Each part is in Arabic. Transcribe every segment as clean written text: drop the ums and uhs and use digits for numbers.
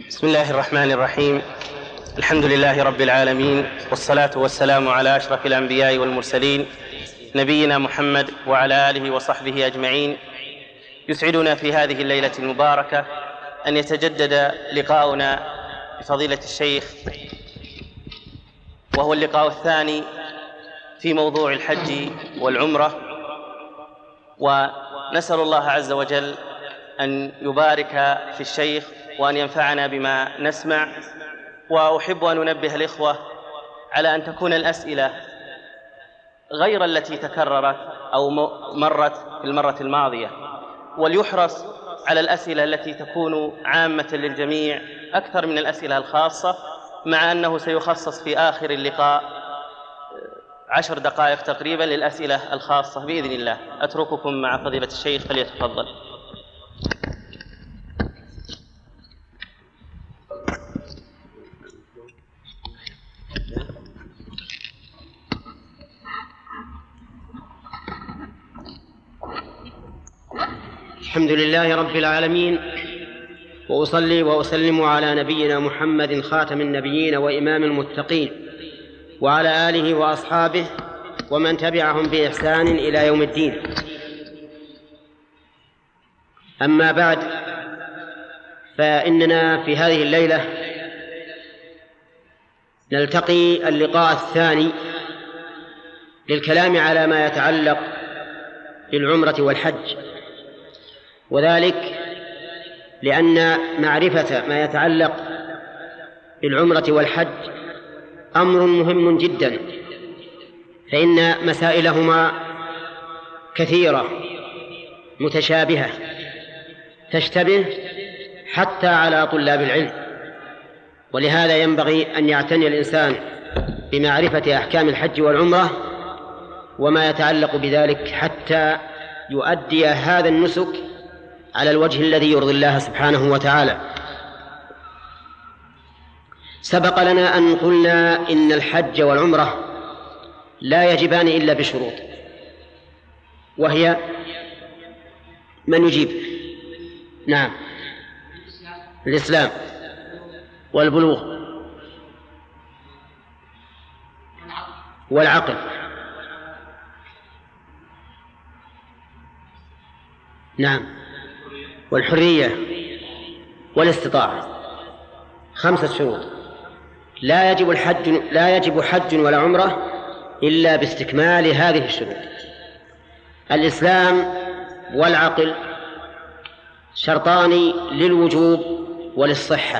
بسم الله الرحمن الرحيم. الحمد لله رب العالمين، والصلاة والسلام على أشرف الأنبياء والمرسلين نبينا محمد وعلى آله وصحبه أجمعين. يسعدنا في هذه الليلة المباركة أن يتجدد لقاؤنا بفضيلة الشيخ، وهو اللقاء الثاني في موضوع الحج والعمرة، ونسأل الله عز وجل أن يبارك في الشيخ وأن ينفعنا بما نسمع. وأحب أن أنبه الإخوة على أن تكون الأسئلة غير التي تكررت أو مرت في المرة الماضية، وليحرص على الأسئلة التي تكون عامة للجميع أكثر من الأسئلة الخاصة، مع أنه سيخصص في آخر اللقاء 10 دقائق تقريبا للأسئلة الخاصة بإذن الله. أترككم مع فضيلة الشيخ، فليتفضل. الحمد لله رب العالمين، وأصلي وأسلم على نبينا محمد خاتم النبيين وإمام المتقين، وعلى آله وأصحابه ومن تبعهم بإحسان إلى يوم الدين. أما بعد، فإننا في هذه الليلة نلتقي اللقاء الثاني للكلام على ما يتعلق بالعمرة والحج، وذلك لأن معرفة ما يتعلق بالعمرة والحج أمر مهم جدا، فإن مسائلهما كثيرة متشابهة تشتبه حتى على طلاب العلم، ولهذا ينبغي أن يعتني الإنسان بمعرفة أحكام الحج والعمرة وما يتعلق بذلك حتى يؤدي هذا النسك على الوجه الذي يرضي الله سبحانه وتعالى. سبق لنا أن قلنا إن الحج والعمرة لا يجبان إلا بشروط، وهي من يجيب؟ نعم، الإسلام والبلوغ والعقل. نعم، والحرية والاستطاعة. 5 شروط. لا يجب حج ولا عمرة إلا باستكمال هذه الشروط. الإسلام والعقل شرطان للوجوب وللصحة،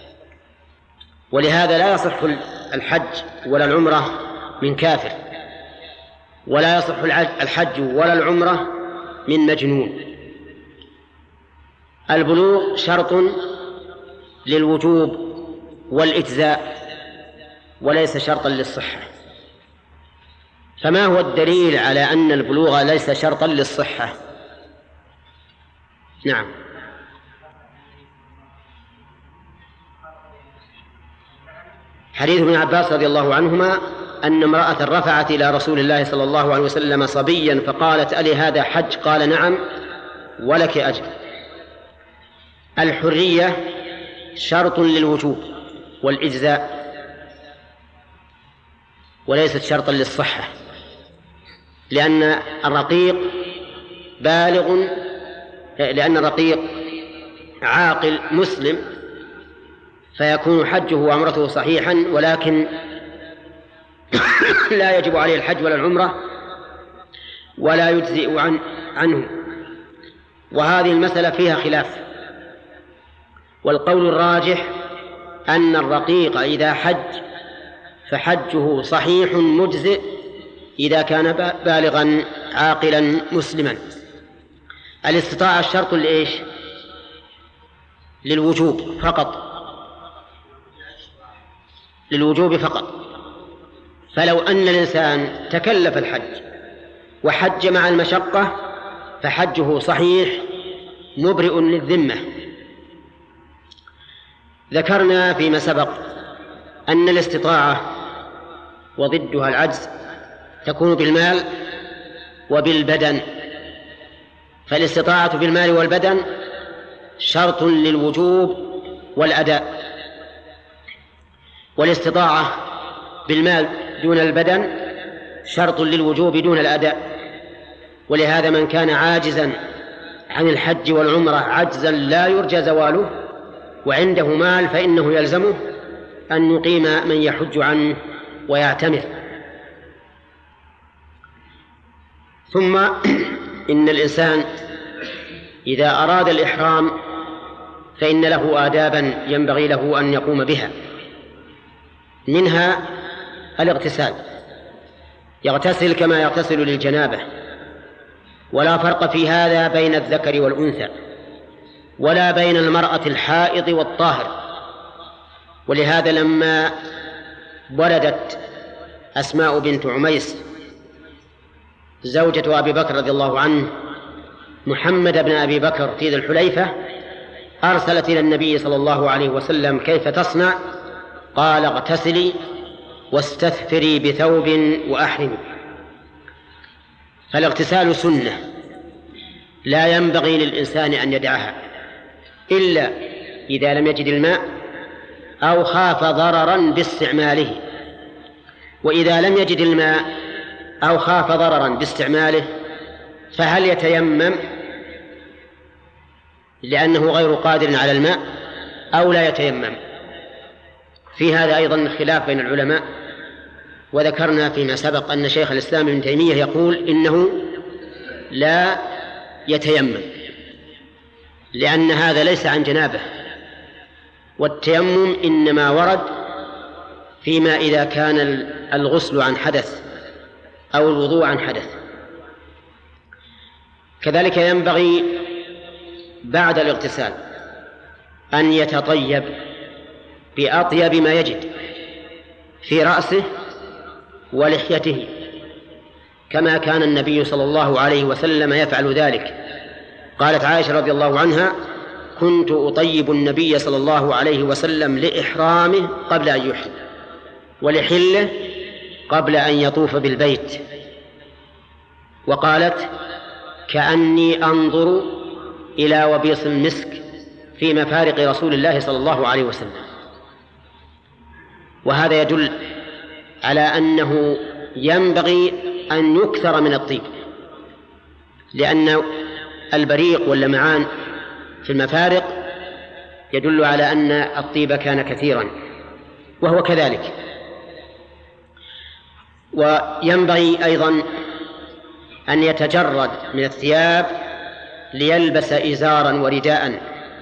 ولهذا لا يصح الحج ولا العمرة من كافر، ولا يصح الحج ولا العمرة من مجنون. البلوغ شرط للوجوب والإجزاء وليس شرطا للصحة. فما هو الدليل على أن البلوغ ليس شرطا للصحة؟ نعم، حديث ابن عباس رضي الله عنهما أن امرأة رفعت إلى رسول الله صلى الله عليه وسلم صبيا فقالت: ألي هذا حج؟ قال: نعم ولك أجر. الحرية شرط للوجوب والإجزاء وليست شرطا للصحة، لأن الرقيق عاقل مسلم، فيكون حجه وعمرته صحيحا، ولكن لا يجب عليه الحج ولا العمرة ولا يجزئ عنه. وهذه المسألة فيها خلاف، والقول الراجح أن الرقيق إذا حج فحجه صحيح مجزئ إذا كان بالغا عاقلا مسلما. الاستطاعة الشرط لإيش؟ للوجوب فقط. فلو أن الإنسان تكلف الحج وحج مع المشقة فحجه صحيح مبرئ للذمة. ذكرنا فيما سبق أن الاستطاعة وضدها العجز تكون بالمال وبالبدن، فالاستطاعة بالمال والبدن شرط للوجوب والأداء. والاستطاعة بالمال دون البدن شرط للوجوب دون الأداء، ولهذا من كان عاجزا عن الحج والعمرة عجزا لا يرجى زواله وعنده مال فإنه يلزمه أن يقيم من يحج عنه ويعتمر. ثم إن الإنسان إذا أراد الإحرام فإن له آدابا ينبغي له أن يقوم بها، منها الاغتسال، يغتسل كما يغتسل للجنابة، ولا فرق في هذا بين الذكر والأنثى ولا بين المرأة الحائض والطاهر. ولهذا لما ولدت أسماء بنت عميس زوجة أبي بكر رضي الله عنه محمد بن أبي بكر في ذي الحليفة أرسلت إلى النبي صلى الله عليه وسلم كيف تصنع؟ قال اغتسلي واستثفري بثوب وأحرمي. فالاغتسال سنة لا ينبغي للإنسان أن يدعها إلا إذا لم يجد الماء أو خاف ضررا باستعماله. وإذا لم يجد الماء أو خاف ضررا باستعماله فهل يتيمم لأنه غير قادر على الماء أو لا يتيمم؟ في هذا أيضا خلاف بين العلماء، وذكرنا فيما سبق أن شيخ الإسلام ابن تيمية يقول إنه لا يتيمم لأن هذا ليس عن جنابه، والتيمم إنما ورد فيما إذا كان الغسل عن حدث أو الوضوء عن حدث. كذلك ينبغي بعد الاغتسال أن يتطيب بأطيب ما يجد في رأسه ولحيته، كما كان النبي صلى الله عليه وسلم يفعل ذلك. قالت عائشة رضي الله عنها: كنت أطيب النبي صلى الله عليه وسلم لإحرامه قبل أن يحرم ولحله قبل أن يطوف بالبيت. وقالت: كأني أنظر إلى وبيص المسك في مفارق رسول الله صلى الله عليه وسلم. وهذا يدل على أنه ينبغي أن يكثر من الطيب، لأن البريق واللمعان في المفارق يدل على أن الطيب كان كثيرا، وهو كذلك. وينبغي أيضا أن يتجرد من الثياب ليلبس إزارا ورداء،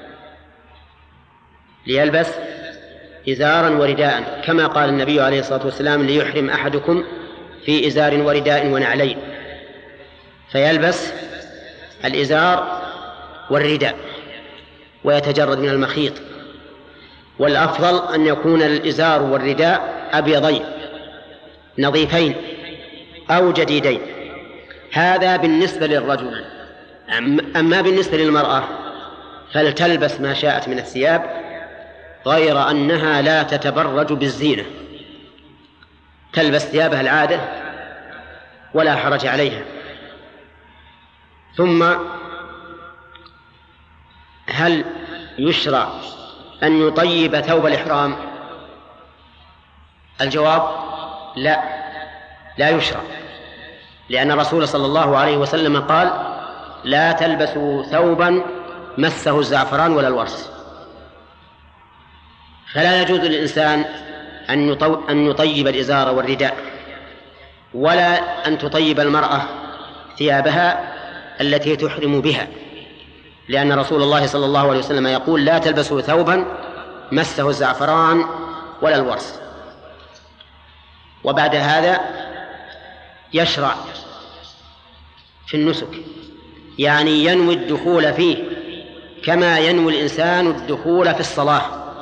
كما قال النبي عليه الصلاة والسلام: ليحرم أحدكم في إزار ورداء ونعلين، فيلبس الإزار والرداء ويتجرد من المخيط. والأفضل أن يكون الإزار والرداء أبيضين نظيفين أو جديدين. هذا بالنسبة للرجل. أما بالنسبة للمرأة فلتلبس ما شاءت من الثياب، غير أنها لا تتبرج بالزينة، تلبس ثيابها العادة ولا حرج عليها. ثم هل يشرع أن يطيب ثوب الإحرام؟ الجواب: لا يشرع، لأن الرسول صلى الله عليه وسلم قال: لا تلبسوا ثوبا مسه الزعفران ولا الورس. فلا يجوز للإنسان أن يطيب الإزار والرداء، ولا أن تطيب المرأة ثيابها التي تحرم بها، لأن رسول الله صلى الله عليه وسلم يقول: لا تلبسوا ثوبا مسه الزعفران ولا الورس. وبعد هذا يشرع في النسك، يعني ينوي الدخول فيه كما ينوي الإنسان الدخول في الصلاة،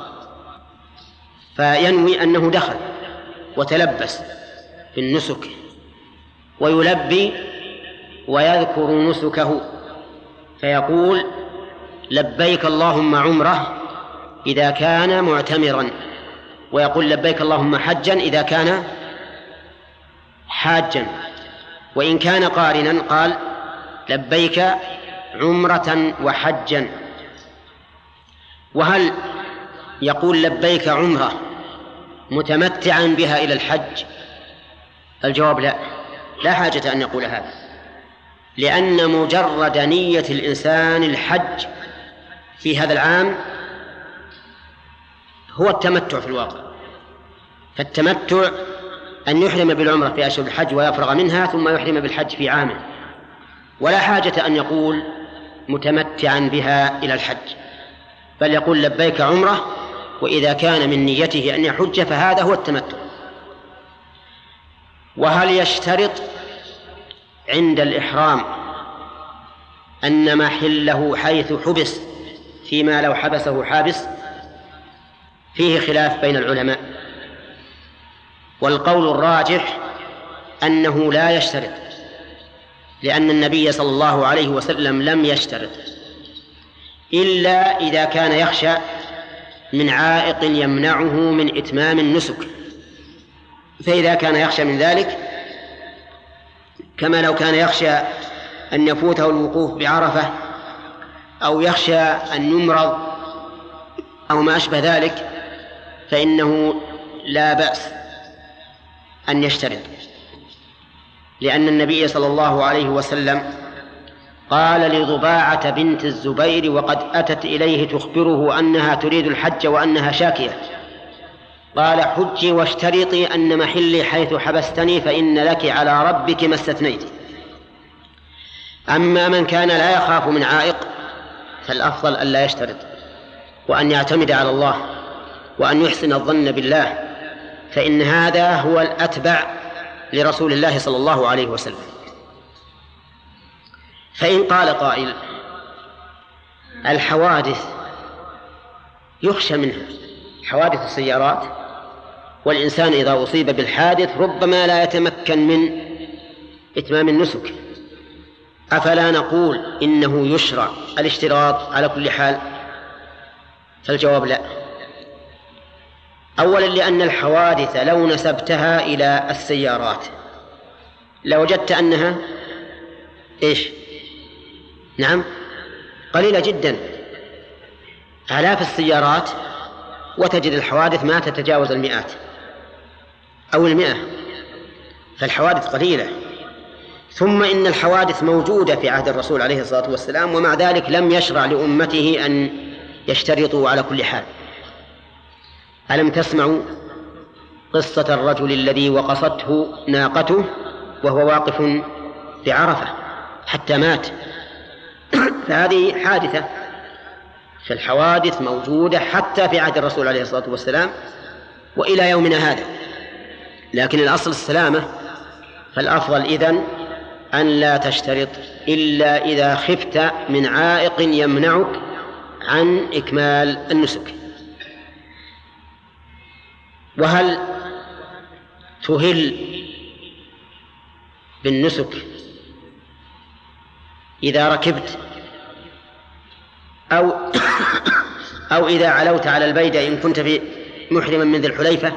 فينوي أنه دخل وتلبس في النسك ويلبي ويذكر نسكه، فيقول: لبيك اللهم عمره إذا كان معتمرا، ويقول: لبيك اللهم حجا إذا كان حاجا، وإن كان قارنا قال: لبيك عمرة وحجا. وهل يقول لبيك عمرة متمتعا بها إلى الحج؟ الجواب لا، لا حاجة أن يقول هذا، لأن مجرد نية الإنسان الحج في هذا العام هو التمتع في الواقع. فالتمتع أن يحرم بالعمرة في أشهر الحج ويفرغ منها ثم يحرم بالحج في عامه، ولا حاجة أن يقول متمتعا بها إلى الحج، بل يقول لبيك عمرة، وإذا كان من نيته أن يحج فهذا هو التمتع. وهل يشترط عند الإحرام أن محله حيث حبس فيما لو حبسه حابس؟ فيه خلاف بين العلماء، والقول الراجح أنه لا يشترط، لأن النبي صلى الله عليه وسلم لم يشترط إلا إذا كان يخشى من عائق يمنعه من إتمام النسك. فإذا كان يخشى من ذلك، كما لو كان يخشى أن يفوته الوقوف بعرفة، أو يخشى أن يمرض أو ما أشبه ذلك، فإنه لا بأس أن يشترط، لأن النبي صلى الله عليه وسلم قال لضباعة بنت الزبير وقد أتت إليه تخبره أنها تريد الحج وأنها شاكية، قال حجي واشترطي أن محلي حيث حبستني فإن لك على ربك ما استثنيت. أما من كان لا يخاف من عائق فالأفضل أن لا يشترط، وأن يعتمد على الله، وأن يحسن الظن بالله، فإن هذا هو الأتبع لرسول الله صلى الله عليه وسلم. فإن قال قائل الحوادث يخشى منها، حوادث السيارات، والإنسان إذا أصيب بالحادث ربما لا يتمكن من إتمام النسك، أفلا نقول إنه يشرع الاشتراط على كل حال؟ فالجواب لا. أولا لأن الحوادث لو نسبتها إلى السيارات لوجدت أنها إيش؟ نعم، قليلة جدا، آلاف السيارات وتجد الحوادث ما تتجاوز 100 أو 100، فالحوادث قليلة. ثم إن الحوادث موجودة في عهد الرسول عليه الصلاة والسلام، ومع ذلك لم يشرع لأمته أن يشترطوا على كل حال. ألم تسمعوا قصة الرجل الذي وقصته ناقته وهو واقف بعرفة حتى مات؟ فهذه حادثة. فالحوادث موجودة حتى في عهد الرسول عليه الصلاة والسلام وإلى يومنا هذا، لكن الأصل السلامة. فالأفضل إذن أن لا تشترط إلا إذا خفت من عائق يمنعك عن إكمال النسك. وهل تهل بالنسك إذا ركبت أو إذا علوت على البيدة إن كنت محرما من ذي الحليفة،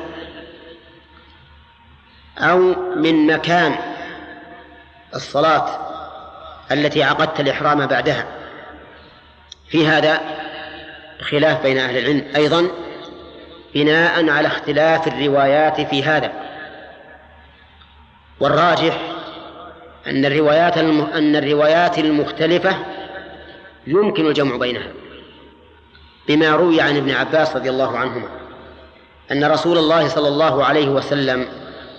أو من مكان الصلاة التي عقدت الإحرام بعدها؟ في هذا خلاف بين أهل العلم أيضا بناء على اختلاف الروايات في هذا. والراجح أن الروايات المختلفة يمكن الجمع بينها، بما روي عن ابن عباس رضي الله عنهما أن رسول الله صلى الله عليه وسلم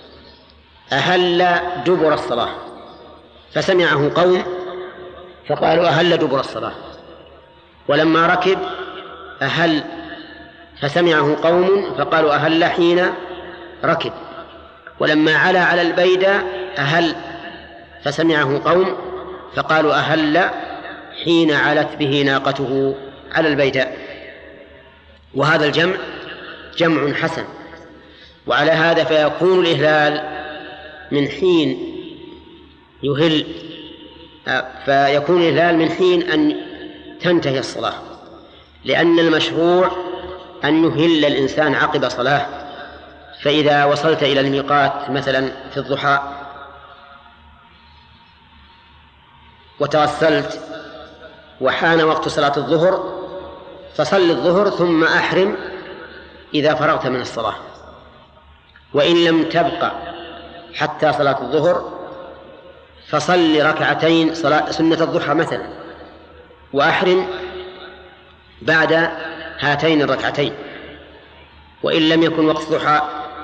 أهل دبر الصلاة فسمعه قوم فقالوا أهل دبر الصلاة، ولما ركب أهل فسمعه قوم فقالوا أهل حين ركب، ولما علا على البيدة أهل فسمعه قوم فقالوا أهل حين علت به ناقته على البيداء. وهذا الجمع جمع حسن. وعلى هذا فيكون الإهلال من حين يهل، فيكون الإهلال من حين أن تنتهي الصلاة، لأن المشروع أن يهل الإنسان عقب صلاة. فإذا وصلت إلى الميقات مثلا في الضحى وتغسلت وحان وقت صلاة الظهر فصل الظهر ثم أحرم إذا فرغت من الصلاة، وإن لم تبقى حتى صلاة الظهر فصل ركعتين سنة الضحى مثلا، وأحرم بعد هاتين الركعتين. وإن لم يكن وقت ضحى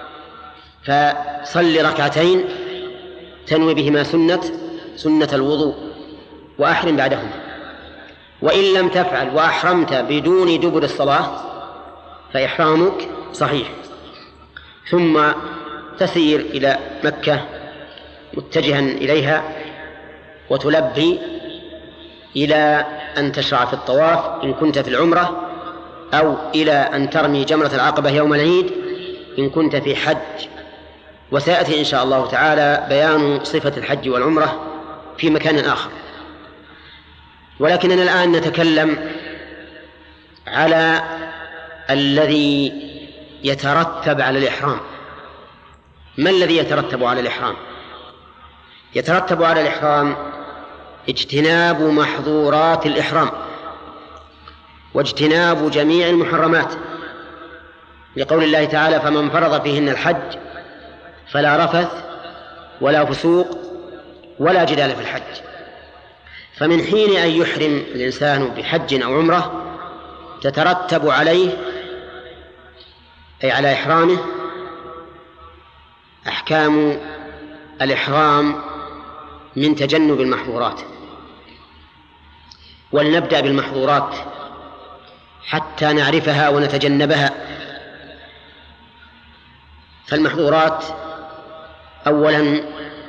فصل ركعتين تنوي بهما سنة الوضوء وأحرم بعدهما. وإن لم تفعل وأحرمت بدون دبر الصلاة فإحرامك صحيح، ثم تسير إلى مكة متجها إليها وتلبي إلى أن تشرع في الطواف إن كنت في العمرة، أو إلى أن ترمي جمرة العقبة يوم العيد إن كنت في حج. وسيأتي إن شاء الله تعالى بيان صفة الحج والعمرة في مكان آخر، ولكننا الآن نتكلم على الذي يترتب على الإحرام. ما الذي يترتب على الإحرام؟ يترتب على الإحرام اجتناب محظورات الإحرام واجتناب جميع المحرمات، لقول الله تعالى: فمن فرض فيهن الحج فلا رفث ولا فسوق ولا جدال في الحج. فمن حين أن يحرم الإنسان بحج أو عمرة تترتب عليه، أي على إحرامه، أحكام الإحرام من تجنب المحظورات. ولنبدأ بالمحظورات حتى نعرفها ونتجنبها. فالمحظورات أولا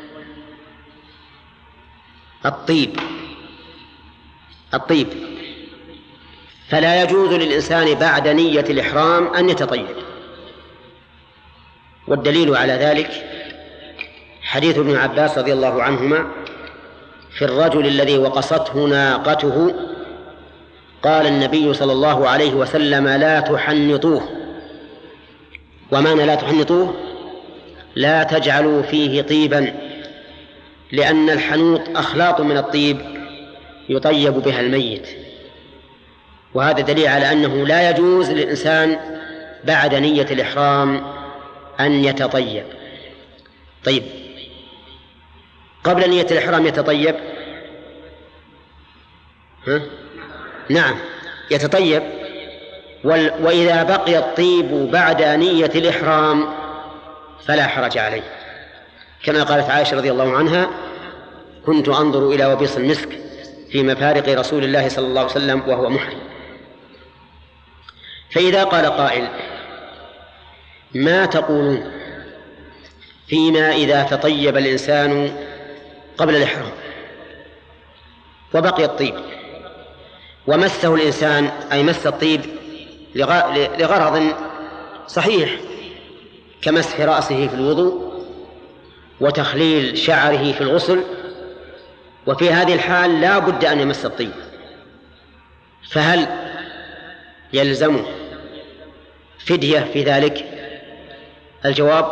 الطيب، فلا يجوز للإنسان بعد نية الإحرام أن يتطيب. والدليل على ذلك حديث ابن عباس رضي الله عنهما في الرجل الذي وقصته ناقته، قال النبي صلى الله عليه وسلم: لا تحنطوه. ومعنى لا تحنطوه: لا تجعلوا فيه طيبا، لأن الحنوط أخلاط من الطيب يطيب بها الميت. وهذا دليل على أنه لا يجوز للإنسان بعد نية الإحرام أن يتطيب. طيب، قبل نية الإحرام يتطيب؟ نعم يتطيب. وإذا بقي الطيب بعد نية الإحرام فلا حرج عليه، كما قالت عائشة رضي الله عنها: كنت أنظر إلى وبيص المسك في مفارق رسول الله صلى الله عليه وسلم وهو محرم. فإذا قال قائل: ما تقولون فيما إذا تطيب الإنسان قبل الإحرام وبقي الطيب ومسه الإنسان، أي مس الطيب لغرض صحيح كمسح رأسه في الوضوء وتخليل شعره في الغسل، وفي هذه الحال لا بد أن يمس الطيب، فهل يلزمه فدية في ذلك؟ الجواب: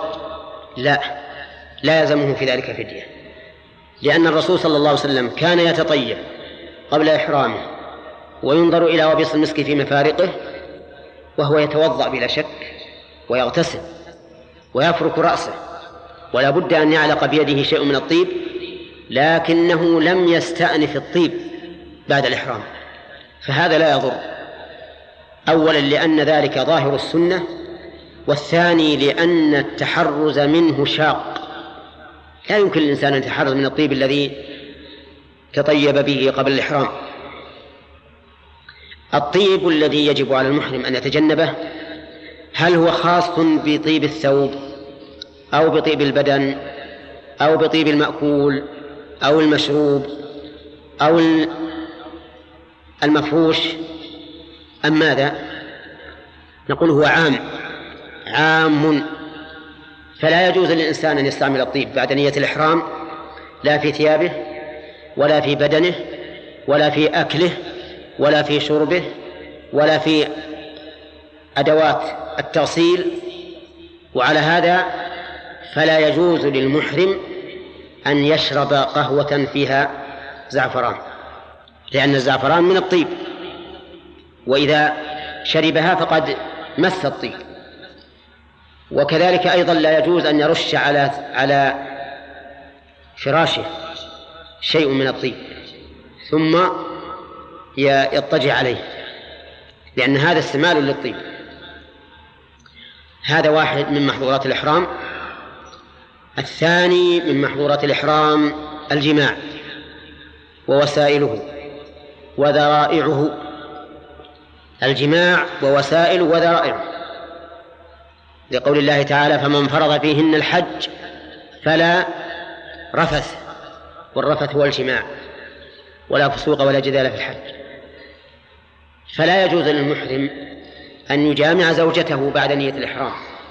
لا يلزمه في ذلك فدية، لأن الرسول صلى الله عليه وسلم كان يتطيب قبل إحرامه وينظر إلى وبيص المسك في مفارقه وهو يتوضأ بلا شك ويغتسل ويفرك رأسه، ولا بد أن يعلق بيده شيء من الطيب، لكنه لم يستأنف الطيب بعد الإحرام، فهذا لا يضر. أولا لأن ذلك ظاهر السنة، والثاني لأن التحرز منه شاق، لا يمكن للإنسان أن يتحرز من الطيب الذي تطيب به قبل الإحرام. الطيب الذي يجب على المحرم أن يتجنبه هل هو خاص بطيب الثوب أو بطيب البدن أو بطيب المأكول أو المشروب أو المفروش أم ماذا؟ نقول هو عام، فلا يجوز للإنسان أن يستعمل الطيب بعد نية الإحرام، لا في ثيابه ولا في بدنه ولا في أكله ولا في شربه ولا في أدوات التغسيل. وعلى هذا فلا يجوز للمحرم أن يشرب قهوة فيها زعفران، لأن الزعفران من الطيب، وإذا شربها فقد مس الطيب وكذلك أيضا لا يجوز أن يرش على فراشه شيء من الطيب ثم يضطجع عليه، لأن هذا استعمال للطيب. هذا واحد من محظورات الإحرام. الثاني من محظورات الإحرام الجماع ووسائله وذرائعه. الجماع ووسائله وذرائعه، لقول الله تعالى: فمن فرض فيهن الحج فلا رفث، والرفث هو الجماع، ولا فسوق ولا جدال في الحج. فلا يجوز للمحرم أن يجامع زوجته بعد نية الإحرام،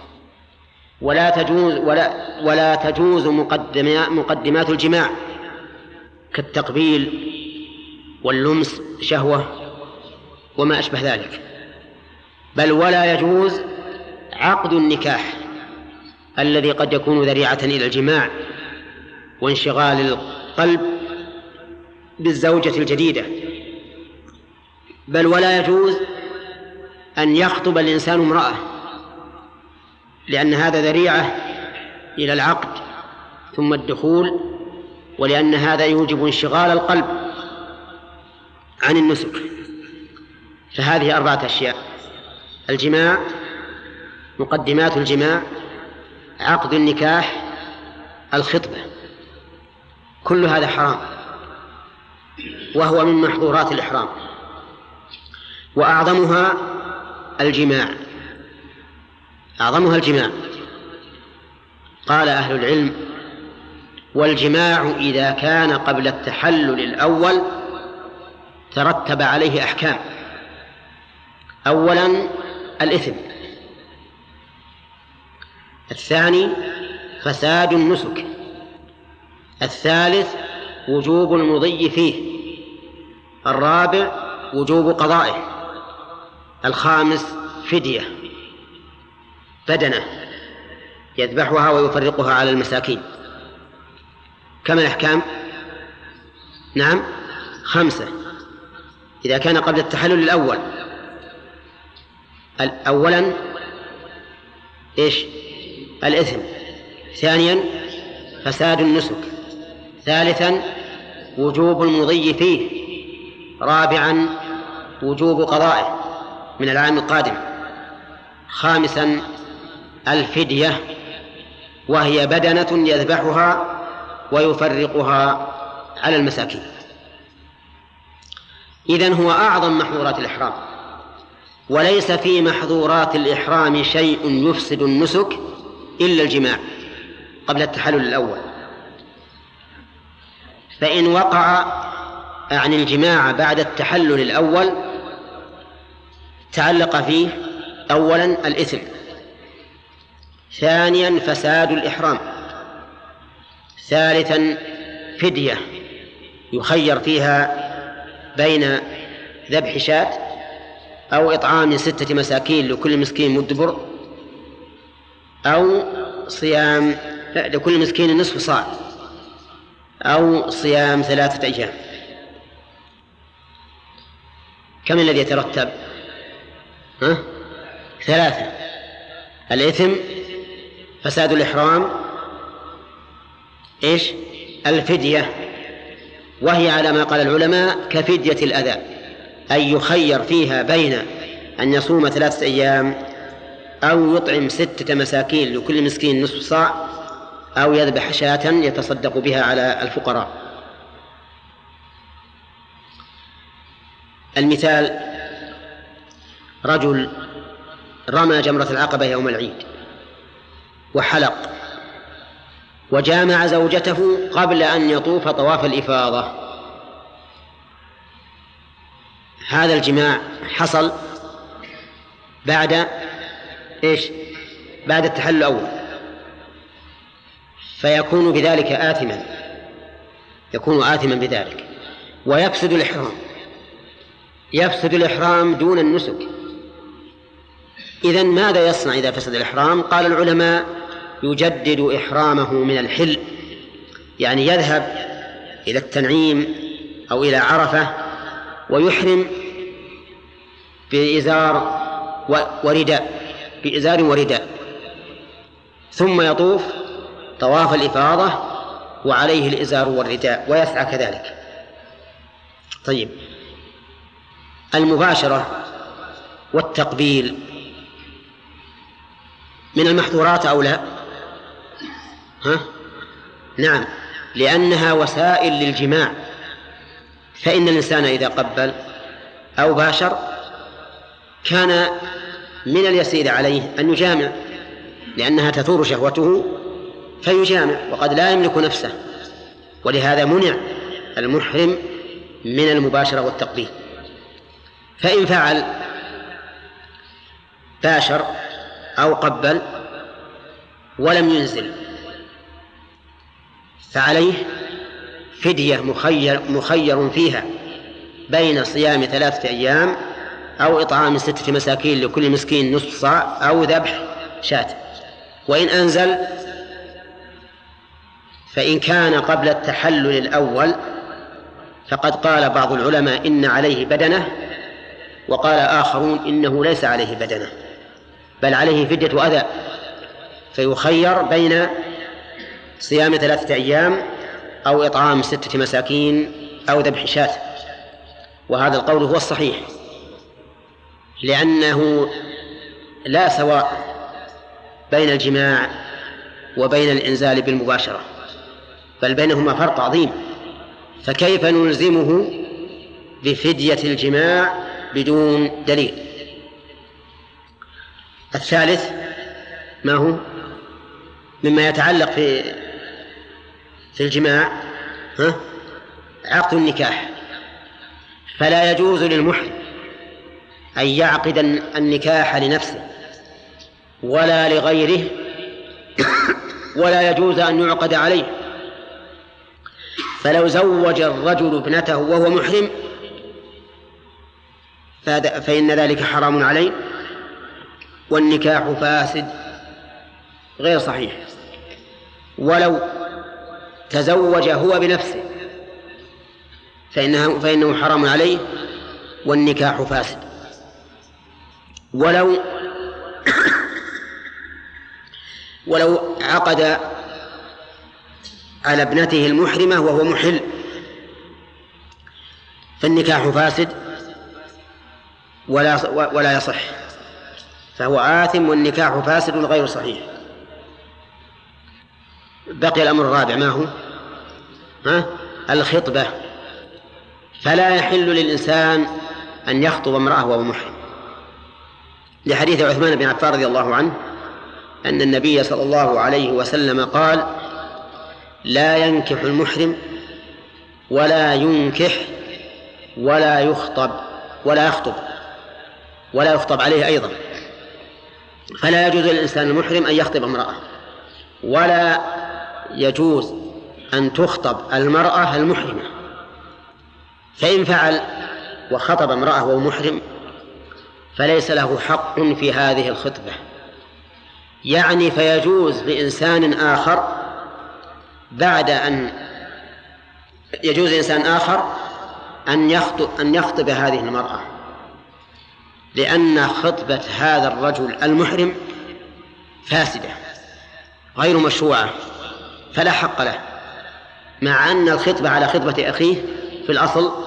ولا تجوز مقدمات الجماع كالتقبيل واللمس شهوة وما أشبه ذلك. بل ولا يجوز عقد النكاح الذي قد يكون ذريعة إلى الجماع وانشغال القلب بالزوجة الجديدة. بل ولا يجوز أن يخطب الإنسان امرأة، لأن هذا ذريعة إلى العقد ثم الدخول، ولأن هذا يوجب انشغال القلب عن النسك. فهذه 4 أشياء: الجماع، مقدمات الجماع، عقد النكاح، الخطبة. كل هذا حرام، وهو من محظورات الإحرام، وأعظمها الجماع. أعظمها الجماع. قال أهل العلم: والجماع إذا كان قبل التحلل الأول ترتب عليه أحكام. أولا الإثم، الثاني فساد النسك، الثالث وجوب المضي فيه، الرابع وجوب قضائه، الخامس فدية بدنة يذبحها ويفرقها على المساكين. كم الأحكام؟ نعم 5. إذا كان قبل التحلل الأول: أولا إيش؟ الإثم، ثانيا فساد النسك، ثالثا وجوب المضي فيه، رابعا وجوب قضائه من العام القادم، خامسا الفدية وهي بدنة يذبحها ويفرقها على المساكين. إذن هو أعظم محظورات الإحرام، وليس في محظورات الإحرام شيء يفسد النسك إلا الجماع قبل التحلل الأول. فإن وقع عن الجماع بعد التحلل الأول تعلق فيه: أولا الإثم، ثانيا فساد الإحرام، ثالثا فدية يخير فيها بين ذبح شاة أو إطعام 6 مساكين لكل مسكين مد بر، أو صيام لكل مسكين نصف صاع، أو صيام 3 أيام. كم الذي يترتب؟ 3: الإثم، فساد الإحرام، إيش؟ الفدية، وهي على ما قال العلماء كفدية الأذى، أي يخير فيها بين أن يصوم 3 أيام أو يطعم 6 مساكين لكل مسكين نصف صاع، أو يذبح شاة يتصدق بها على الفقراء. المثال: رجل رمى جمرة العقبة يوم العيد وحلق وجامع زوجته قبل أن يطوف طواف الإفاضة. هذا الجماع حصل بعد إيش؟ بعد التحلل الأول، فيكون بذلك آثما، يكون آثما بذلك، ويفسد الإحرام، يفسد الإحرام دون النسك. إذن ماذا يصنع إذا فسد الإحرام؟ قال العلماء: يجدد إحرامه من الحل، يعني يذهب إلى التنعيم أو إلى عرفة ويحرم بإزار ورداء، بإزار ورداء، ثم يطوف طواف الإفاضة وعليه الإزار والرداء ويسعى كذلك. طيب، المباشرة والتقبيل من المحظورات أو لا؟ نعم، لأنها وسائل للجماع، فإن الإنسان إذا قبل أو باشر كان من اليسير عليه أن يجامع، لأنها تثور شهوته فيجامع وقد لا يملك نفسه، ولهذا منع المحرم من المباشرة والتقبيل. فإن فعل باشر أو قبل ولم ينزل فعليه فدية مخير فيها بين صيام 3 أيام أو إطعام 6 مساكين لكل مسكين نصف صاع أو ذبح شاة. وإن أنزل فإن كان قبل التحلل الأول فقد قال بعض العلماء إن عليه بدنة، وقال آخرون إنه ليس عليه بدنة بل عليه فدية أذى، فيخير بين صيام 3 أيام أو إطعام 6 مساكين أو ذبح شاة. وهذا القول هو الصحيح، لأنه لا سواء بين الجماع وبين الإنزال بالمباشرة، بل بينهما فرق عظيم، فكيف نلزمه بفدية الجماع بدون دليل؟ الثالث ما هو مما يتعلق في الجماع عقد النكاح. فلا يجوز للمحرم أن يعقد النكاح لنفسه ولا لغيره، ولا يجوز أن يعقد عليه. فلو زوج الرجل ابنته وهو محرم فإن ذلك حرام عليه، والنكاح فاسد غير صحيح. ولو تزوج هو بنفسه فإنه حرام عليه والنكاح فاسد. ولو عقد على ابنته المحرمة وهو محل فالنكاح فاسد ولا يصح، فهو آثم والنكاح فاسد غير صحيح. بقي الأمر الرابع، ما هو؟ الخطبة. فلا يحل للإنسان أن يخطب امرأة وهو محرم، لحديث عثمان بن عفان رضي الله عنه أن النبي صلى الله عليه وسلم قال: لا ينكح المحرم ولا ينكح ولا يخطب ولا يخطب عليه أيضا. فلا يجوز للإنسان المحرم أن يخطب امرأة، ولا يجوز أن تخطب المرأة المحرمة. فإن فعل وخطب امرأة وهو محرم فليس له حق في هذه الخطبة، يعني فيجوز لإنسان آخر يجوز لإنسان آخر أن يخطب هذه المرأة، لأن خطبة هذا الرجل المحرم فاسدة غير مشروعة فلا حق له، مع أن الخطبة على خطبة أخيه في الأصل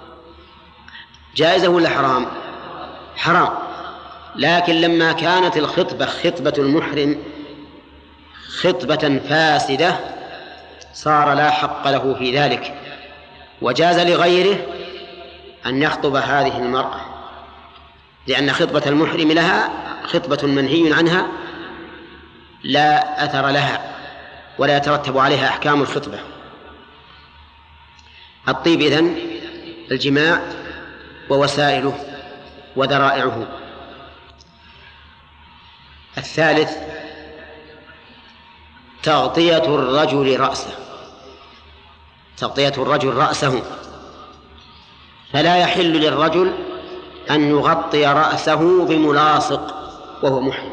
جائزة ولا حرام؟ حرام. لكن لما كانت الخطبة خطبة المحرم خطبة فاسدة صار لا حق له في ذلك، وجاز لغيره أن يخطب هذه المرأة، لأن خطبة المحرم لها خطبة منهي عنها لا أثر لها ولا يترتب عليها أحكام الخطبة. الطيب إذن الجماع ووسائله وذرائعه. الثالث تغطية الرجل رأسه. فلا يحل للرجل أن يغطي رأسه بملاصق وهو محرم،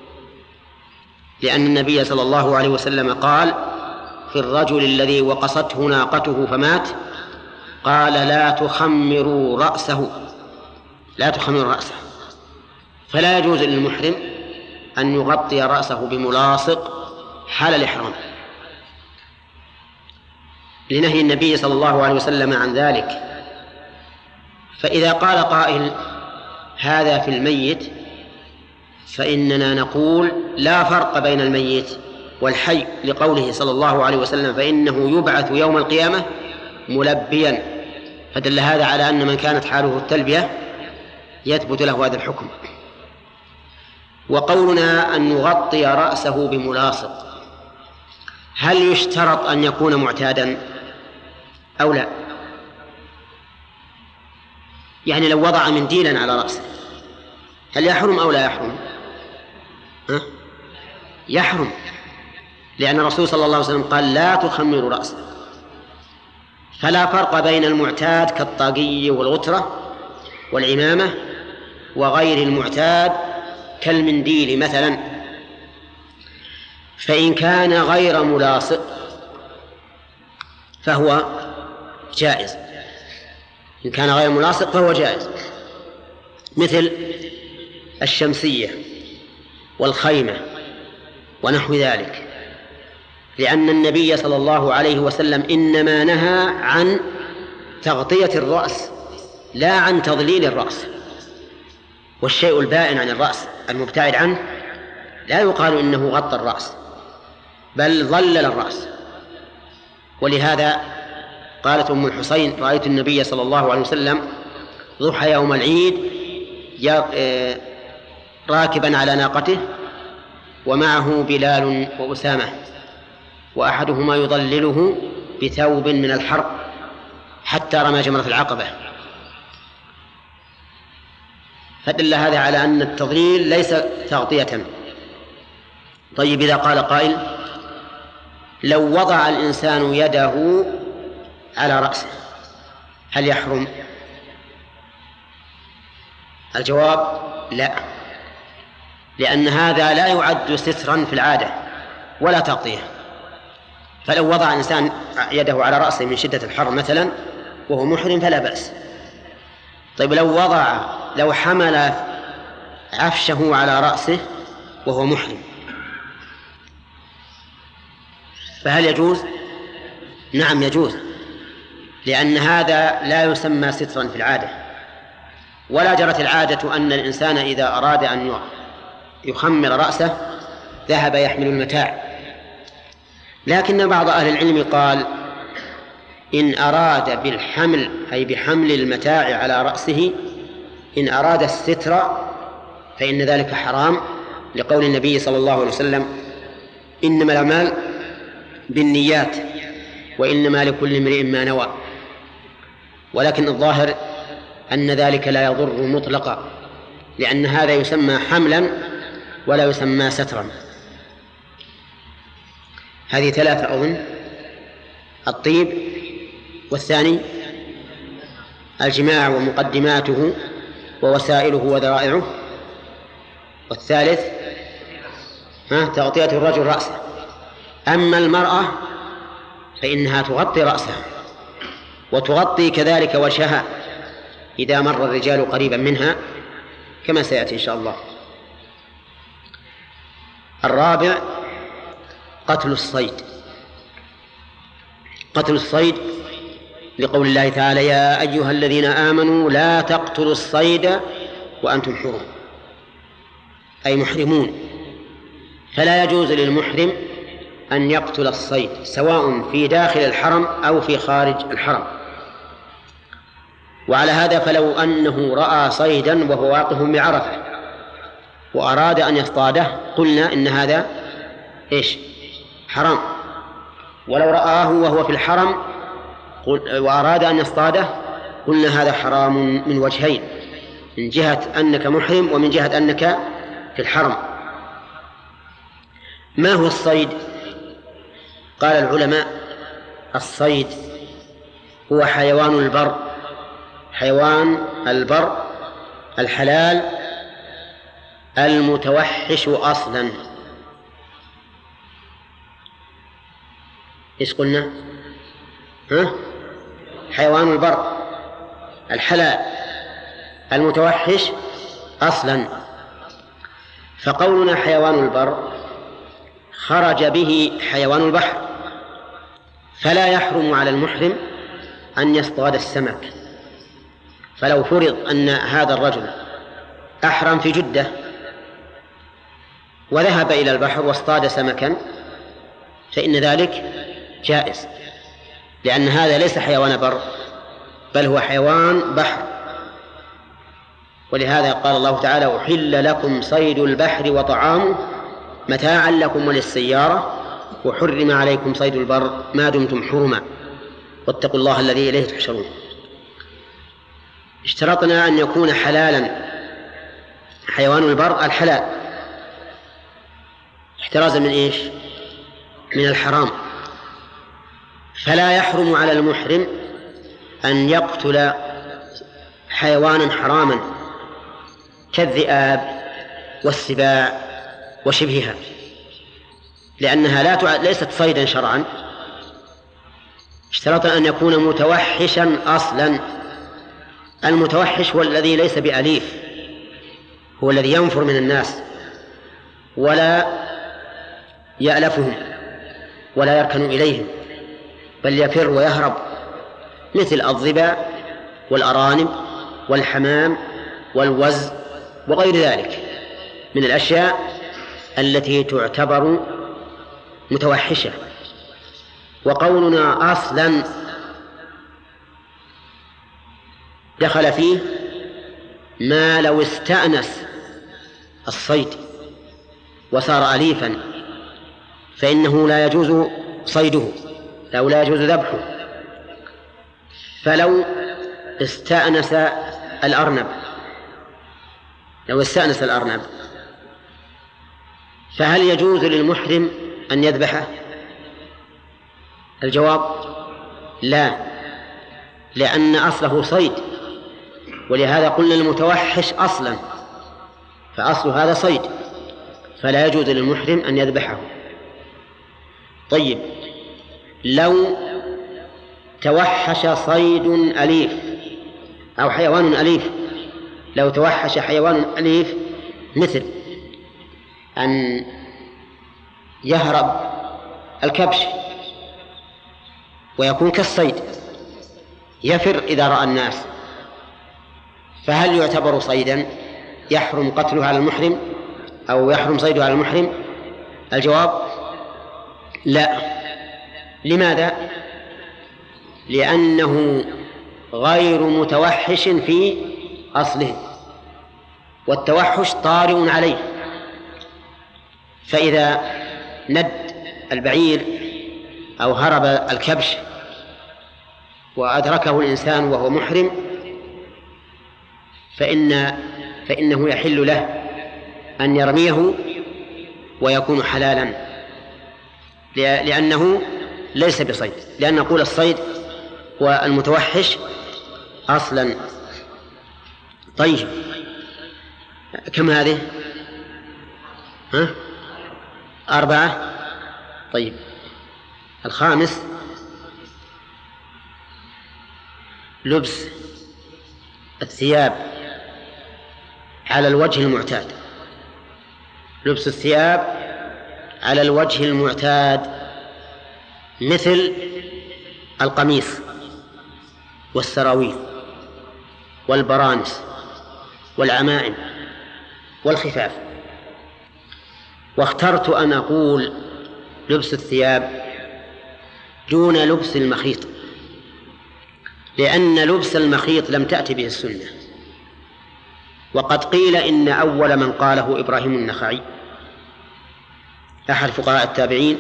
لأن النبي صلى الله عليه وسلم قال في الرجل الذي وقصته ناقته فمات قال: لا تخمروا رأسه. فلا يجوز للمحرم أن يغطي رأسه بملاصق حال الإحرام لنهي النبي صلى الله عليه وسلم عن ذلك. فإذا قال قائل هذا في الميت فإننا نقول لا فرق بين الميت والحي لقوله صلى الله عليه وسلم فإنه يبعث يوم القيامة ملبيا، فدل هذا على أن من كانت حاله التلبية يثبت له هذا الحكم. وقولنا أن نغطي رأسه بملاصق، هل يشترط أن يكون معتادا أو لا؟ يعني لو وضع منديلا على رأسه هل يحرم أو لا يحرم؟ يحرم، لأن الرسول صلى الله عليه وسلم قال لا تخمر رأسه. فلا فرق بين المعتاد كالطاقية والغترة والعمامة وغير المعتاد كالمنديل مثلا. فإن كان غير ملاصق فهو جائز، إن كان غير ملاصق فهو جائز، مثل الشمسية والخيمة ونحو ذلك، لأن النبي صلى الله عليه وسلم إنما نهى عن تغطية الرأس لا عن تضليل الرأس. والشيء البائن عن الرأس المبتعد عنه لا يقال إنه غطى الرأس بل ظلل الرأس. ولهذا قالت أم الحسين رأيت النبي صلى الله عليه وسلم ضحى يوم العيد راكبا على ناقته ومعه بلال وأسامة وأحدهما يضلله بثوب من الحرب حتى رمى جمرة العقبة. فدل هذا على أن التضليل ليس تغطية. طيب إذا قال قائل لو وضع الإنسان يده على رأسه هل يحرم؟ الجواب لا، لأن هذا لا يعد سترا في العادة ولا تغطية. فلو وضع الإنسان يده على رأسه من شدة الحر مثلا وهو محرم فلا بأس. طيب لو حمل عفشه على رأسه وهو محرم فهل يجوز؟ نعم يجوز، لأن هذا لا يسمى سترا في العادة، ولا جرت العادة أن الإنسان إذا أراد أن يخمر رأسه ذهب يحمل المتاع. لكن بعض أهل العلم قال إن أراد بالحمل أي بحمل المتاع على رأسه إن أراد الستر فإن ذلك حرام، لقول النبي صلى الله عليه وسلم إنما الأعمال بالنيات وإنما لكل امرئ ما نوى. ولكن الظاهر أن ذلك لا يضر مطلقا، لأن هذا يسمى حملا ولا يسمى سترا. هذه ثلاثة أظن: الطيب، والثاني الجماع ومقدماته ووسائله وذرائعه، والثالث تغطية الرجل رأسه. أما المرأة فإنها تغطي رأسها وتغطي كذلك وجهها إذا مر الرجال قريبا منها كما سيأتي إن شاء الله. الرابع قتل الصيد. قتل الصيد لقول الله تعالى: يا أيها الذين آمنوا لا تقتلوا الصيد وأنتم حرم، أي محرمون. فلا يجوز للمحرم أن يقتل الصيد سواء في داخل الحرم أو في خارج الحرم. وعلى هذا فلو أنه رأى صيدا وهو واقف بعرفة وأراد أن يصطاده قلنا إن هذا حرام. ولو رآه وهو في الحرم وأراد أن يصطاده قلنا هذا حرام من وجهين: من جهة أنك محرم ومن جهة أنك في الحرم. ما هو الصيد؟ قال العلماء: الصيد هو حيوان البر، حيوان البر الحلال المتوحش أصلا. إيش قلنا؟ حيوان البر الحلال المتوحش أصلا. فقولنا حيوان البر خرج به حيوان البحر، فلا يحرم على المحرم أن يصطاد السمك. فلو فرض أن هذا الرجل أحرم في جدة وذهب إلى البحر واصطاد سمكا فإن ذلك جائز، لأن هذا ليس حيوان بر بل هو حيوان بحر. ولهذا قال الله تعالى: أحل لكم صيد البحر وطعامه متاعا لكم وللسيارة وحرم عليكم صيد البر ما دمتم حرما واتقوا الله الذي إليه تحشرون. اشترطنا أن يكون حلالا حيوان البر الحلال، احترازا من إيش؟ من الحرام. فلا يحرم على المحرم أن يقتل حيوانا حراما كالذئاب والسباع وشبهها، لأنها ليست صيدا شرعا. اشترط أن يكون متوحشا أصلا. المتوحش هو الذي ليس بأليف، هو الذي ينفر من الناس ولا يألفهم ولا يركن إليهم، بل يفر ويهرب، مثل الظباء والأرانب والحمام والوز وغير ذلك من الأشياء التي تعتبر متوحشة. وقولنا أصلا دخل فيه ما لو استأنس الصيد وصار أليفا فإنه لا يجوز صيده أو لا يجوز ذبحه. فلو استأنس الأرنب، لو استأنس الأرنب فهل يجوز للمحرم أن يذبحه؟ الجواب لا، لأن أصله صيد، ولهذا قلنا المتوحش أصلا، فأصل هذا صيد، فلا يجوز للمحرم أن يذبحه. طيب، لو توحش صيد أليف أو حيوان أليف، لو توحش حيوان أليف مثل أن يهرب الكبش ويكون كالصيد يفر إذا رأى الناس، فهل يعتبر صيدا يحرم قتله على المحرم أو يحرم صيده على المحرم؟ الجواب لا. لماذا؟ لأنه غير متوحش في أصله، والتوحش طارئ عليه. فإذا ند البعير أو هرب الكبش وأدركه الإنسان وهو محرم فإنه يحل له أن يرميه ويكون حلالا، لأنه ليس بصيد، لأن نقول الصيد والمتوحش أصلا. طيب، كم هذه؟ 4. طيب، الخامس لبس الثياب على الوجه المعتاد. لبس الثياب على الوجه المعتاد مثل القميص والسراويل والبرانس والعمائم والخفاف. واخترت أن أقول لبس الثياب دون لبس المخيط، لأن لبس المخيط لم تأتي به السنة، وقد قيل إن أول من قاله إبراهيم النخعي أحد فقهاء التابعين،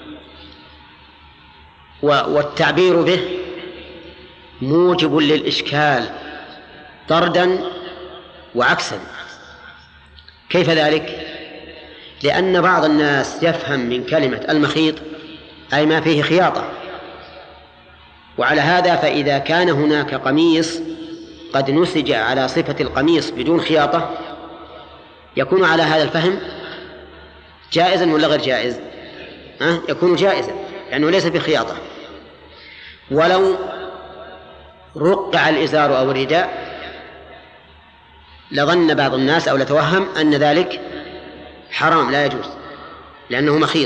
والتعبير به موجب للإشكال طردا وعكسا. كيف ذلك؟ لأن بعض الناس يفهم من كلمة المخيط أي ما فيه خياطة، وعلى هذا فإذا كان هناك قميص قد نسج على صفة القميص بدون خياطة يكون على هذا الفهم جائزا ولا غير جائز؟ يكون جائزا لأنه ليس بخياطة. ولو رقع الإزار أو الرداء لظن بعض الناس أو لتوهم أن ذلك حرام لا يجوز، لأنه مخيط.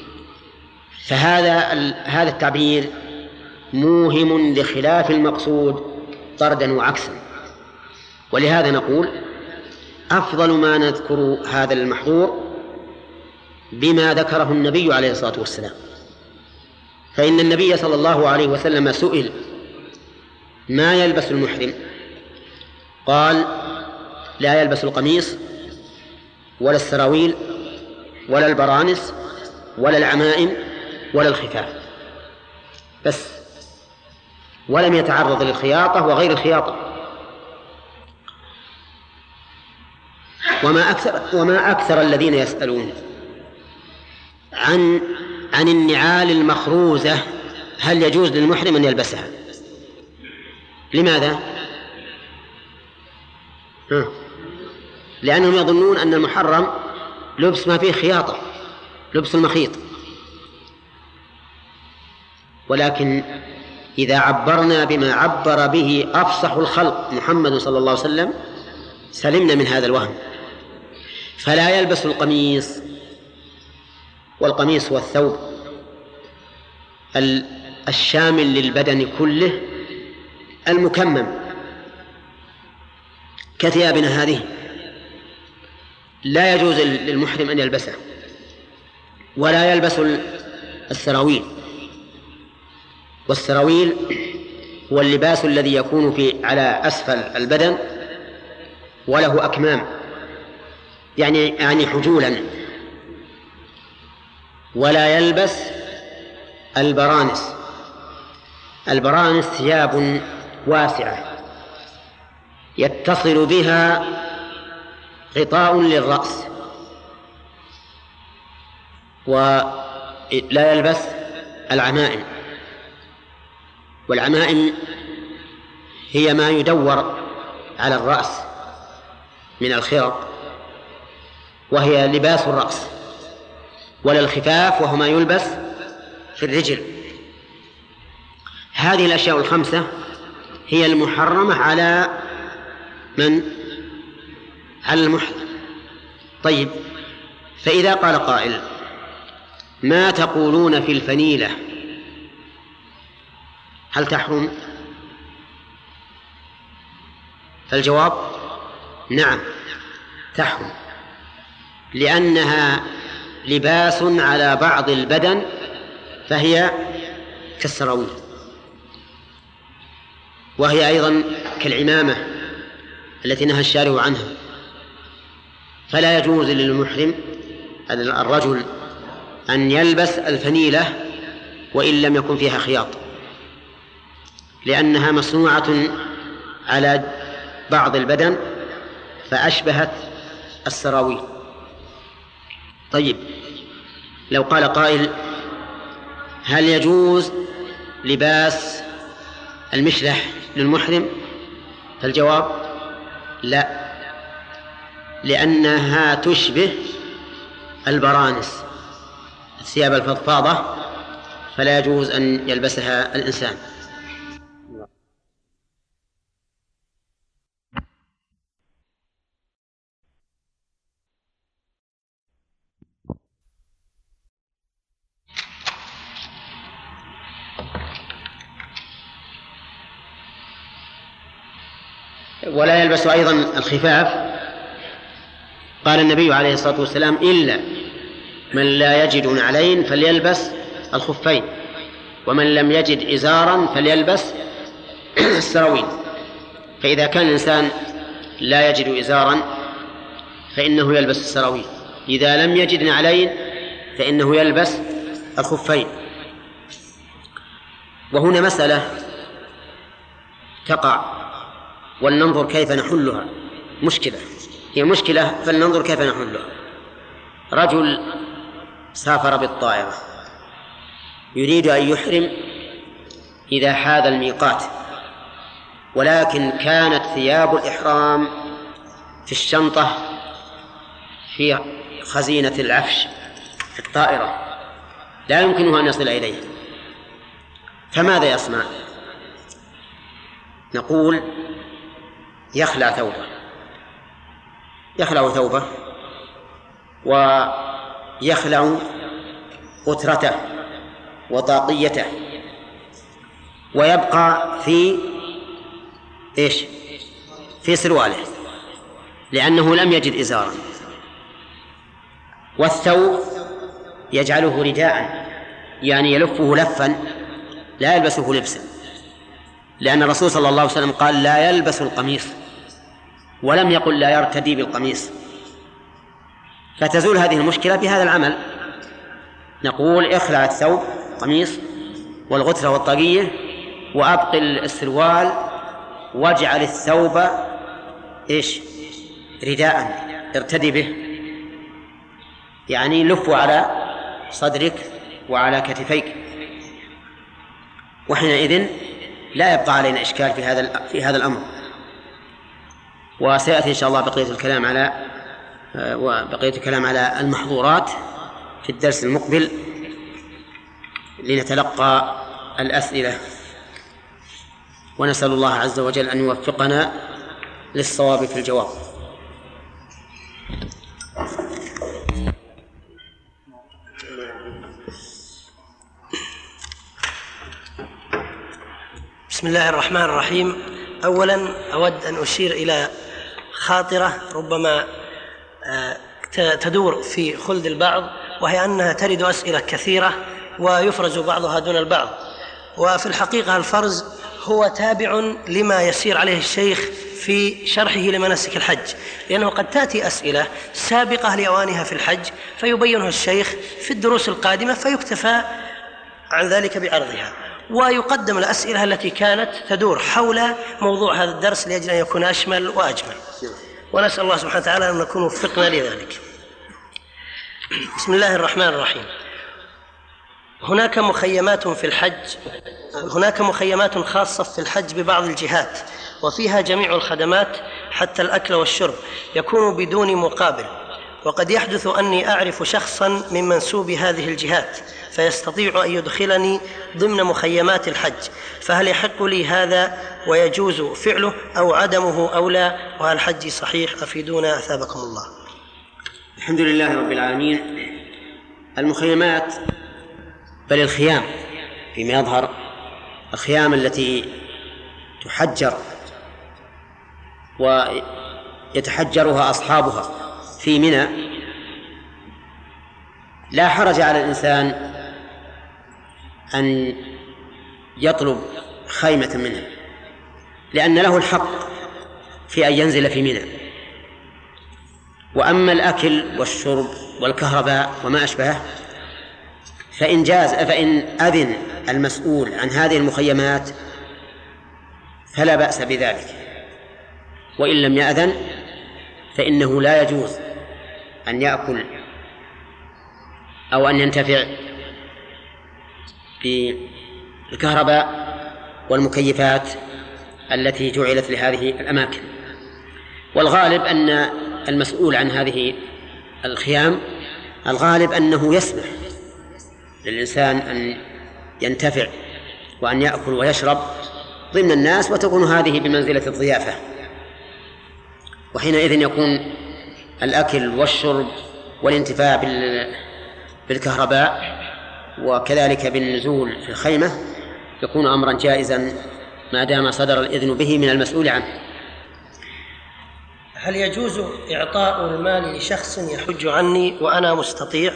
هذا التعبير موهم لخلاف المقصود طردا وعكسا. ولهذا نقول أفضل ما نذكر هذا المحظور بما ذكره النبي عليه الصلاة والسلام، فإن النبي صلى الله عليه وسلم سئل ما يلبس المحرم، قال لا يلبس القميص ولا السراويل ولا البرانس ولا العمائم ولا الخفاف بس، ولم يتعرض للخياطة وغير الخياطة. وما أكثر الذين يسألون عن النعال المخروزة هل يجوز للمحرم أن يلبسها؟ لماذا؟ لأنهم يظنون أن المحرم لبس ما فيه خياطة، لبس المخيط. ولكن إذا عبرنا بما عبر به أفصح الخلق محمد صلى الله عليه وسلم سلمنا من هذا الوهم. فلا يلبس القميص، والقميص هو الثوب الشامل للبدن كله المكمم كثيابنا هذه، لا يجوز للمحرم أن يلبسه. ولا يلبس السراويل، والسراويل هو اللباس الذي يكون على أسفل البدن وله أكمام، يعني حجولا. ولا يلبس البرانس. البرانس ثياب واسعة يتصل بها غطاء للرأس. ولا يلبس العمائم، والعمائم هي ما يدور على الرأس من الخرق، وهي لباس الرأس. ولا الخفاف وهو ما يلبس في الرجل. هذه الأشياء الخمسة هي المحرمة على من؟ على المحرم. طيب، فإذا قال قائل ما تقولون في الفنيلة، هل تحرم؟ فالجواب نعم تحرم، لأنها لباس على بعض البدن فهي كالسراويل، وهي أيضا كالعمامة التي نهى الشارع عنها. فلا يجوز للمحرم الرجل أن يلبس الفنيلة وإن لم يكن فيها خياط، لأنها مصنوعة على بعض البدن فأشبهت السراويل. طيب، لو قال قائل هل يجوز لباس المشلح للمحرم؟ فالجواب لا، لأنها تشبه البرانس، الثياب الفضفاضة، فلا يجوز أن يلبسها الإنسان. ولا يلبس أيضا الخفاف. قال النبي عليه الصلاة والسلام إلا من لا يجد نعلين فليلبس الخفين، ومن لم يجد إزارا فليلبس السراويل. فإذا كان الإنسان لا يجد إزارا فإنه يلبس السراويل، إذا لم يجد نعلين فإنه يلبس الخفين. وهنا مسألة تقع ولننظر كيف نحلها. مشكلة، هي مشكلة فلننظر كيف نحلها. رجل سافر بالطائرة يريد أن يحرم إذا حاذ الميقات، ولكن كانت ثياب الإحرام في الشنطة في خزينة العفش في الطائرة، لا يمكنه أن يصل إليه، فماذا يصنع؟ نقول يخلع ثوبه يخلع قترته وطاقيته ويبقى في إيش؟ في سرواله، لأنه لم يجد إزارا. والثوب يجعله رداء، يعني يلفه لفا لا يلبسه لبسا، لأن الرسول صلى الله عليه وسلم قال لا يلبس القميص، ولم يقل لا يرتدي بالقميص. فتزول هذه المشكلة بهذا العمل. نقول اخلع الثوب قميص والغترة والطاقية وأبقي السروال، واجعل الثوب إيش؟ رداء ارتدي به، يعني لفه على صدرك وعلى كتفيك، وحينئذ لا يبقى علينا إشكال في هذا الأمر. وسيأتي إن شاء الله بقية الكلام على المحظورات في الدرس المقبل لنتلقى الأسئلة، ونسأل الله عز وجل أن يوفقنا للصواب في الجواب. بسم الله الرحمن الرحيم. أولا أود أن أشير إلى خاطرة ربما تدور في خلد البعض، وهي أنها ترد أسئلة كثيرة ويفرز بعضها دون البعض، وفي الحقيقة الفرز هو تابع لما يسير عليه الشيخ في شرحه لمناسك الحج، لأنه قد تأتي أسئلة سابقة لأوانها في الحج فيبينها الشيخ في الدروس القادمة فيكتفى عن ذلك بعرضها، ويقدم الأسئلة التي كانت تدور حول موضوع هذا الدرس لأجل أن يكون أشمل وأجمل، ونسأل الله سبحانه وتعالى أن نكون وفقنا لذلك. بسم الله الرحمن الرحيم. هناك مخيمات خاصة في الحج ببعض الجهات، وفيها جميع الخدمات حتى الأكل والشرب يكون بدون مقابل، وقد يحدث أني أعرف شخصا من منسوب هذه الجهات فيستطيع أن يدخلني ضمن مخيمات الحج، فهل يحق لي هذا ويجوز فعله أو عدمه أو لا؟ وهل حجي صحيح؟ أفيدونا أثابكم الله. الحمد لله رب العالمين. المخيمات بل الخيام فيما يظهر، الخيام التي تحجر ويتحجرها أصحابها في منى، لا حرج على الإنسان أن يطلب خيمة منها، لأن له الحق في أن ينزل في منى. وأما الأكل والشرب والكهرباء وما أشبهه فإن أذن المسؤول عن هذه المخيمات فلا بأس بذلك، وإن لم يأذن فإنه لا يجوز أن يأكل أو أن ينتفع بالكهرباء والمكيفات التي جعلت لهذه الأماكن. والغالب أن المسؤول عن هذه الخيام الغالب أنه يسمح للإنسان أن ينتفع وأن يأكل ويشرب ضمن الناس، وتكون هذه بمنزلة الضيافة، وحينئذ يكون الأكل والشرب والانتفاع بالكهرباء وكذلك بالنزول في الخيمة يكون أمرا جائزا ما دام صدر الإذن به من المسؤول عنه. هل يجوز إعطاء المال لشخص يحج عني وأنا مستطيع؟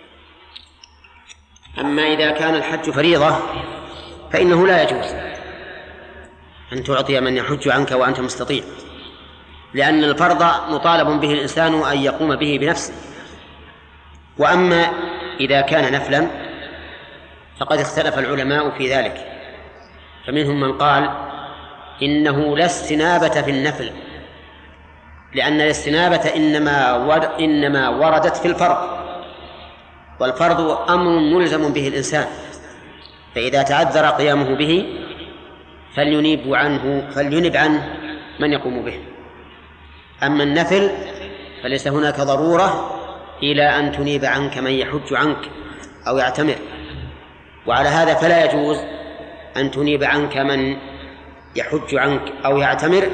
أما إذا كان الحج فريضة فإنه لا يجوز أن تعطي من يحج عنك وأنت مستطيع، لأن الفرض مطالب به الإنسان أن يقوم به بنفسه. وأما إذا كان نفلا فقد اختلف العلماء في ذلك، فمنهم من قال إنه لا استنابة في النفل، لأن الاستنابة إنما وردت في الفرض، والفرض أمر ملزم به الإنسان، فإذا تعذر قيامه به فلينب عنه من يقوم به. أما النفل فليس هناك ضرورة إلى أن تنيب عنك من يحج عنك أو يعتمر، وعلى هذا فلا يجوز أن تنيب عنك من يحج عنك أو يعتمر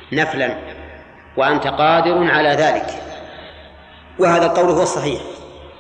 نفلا وأنت قادر على ذلك، وهذا القول هو الصحيح،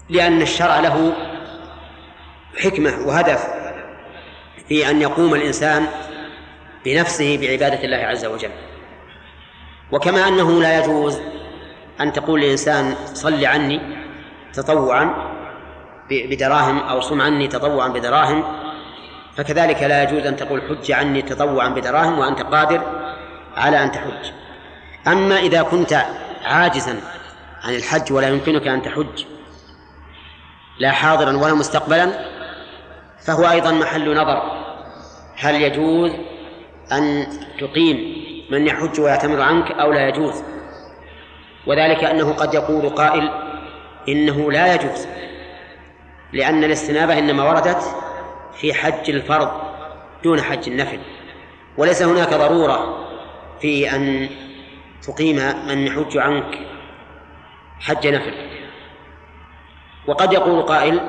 لأن الشرع له حكمة وهدف في أن يقوم الإنسان بنفسه بعبادة الله عز وجل. وكما أنه لا يجوز أن تقول للإنسان صل عني تطوعا بدراهم أو صم عني تطوعا بدراهم، فكذلك لا يجوز أن تقول حج عني تطوعا بدراهم وأنت قادر على أن تحج. أما إذا كنت عاجزا عن الحج ولا يمكنك أن تحج لا حاضرا ولا مستقبلا، فهو أيضا محل نظر، هل يجوز أن تقيم من يحج ويعتمر عنك أو لا يجوز؟ وذلك أنه قد يقول قائل إنه لا يجوز، لأن الاستنابة إنما وردت في حج الفرض دون حج النفل، وليس هناك ضرورة في أن تقيم من يحج عنك حج نفل. وقد يقول قائل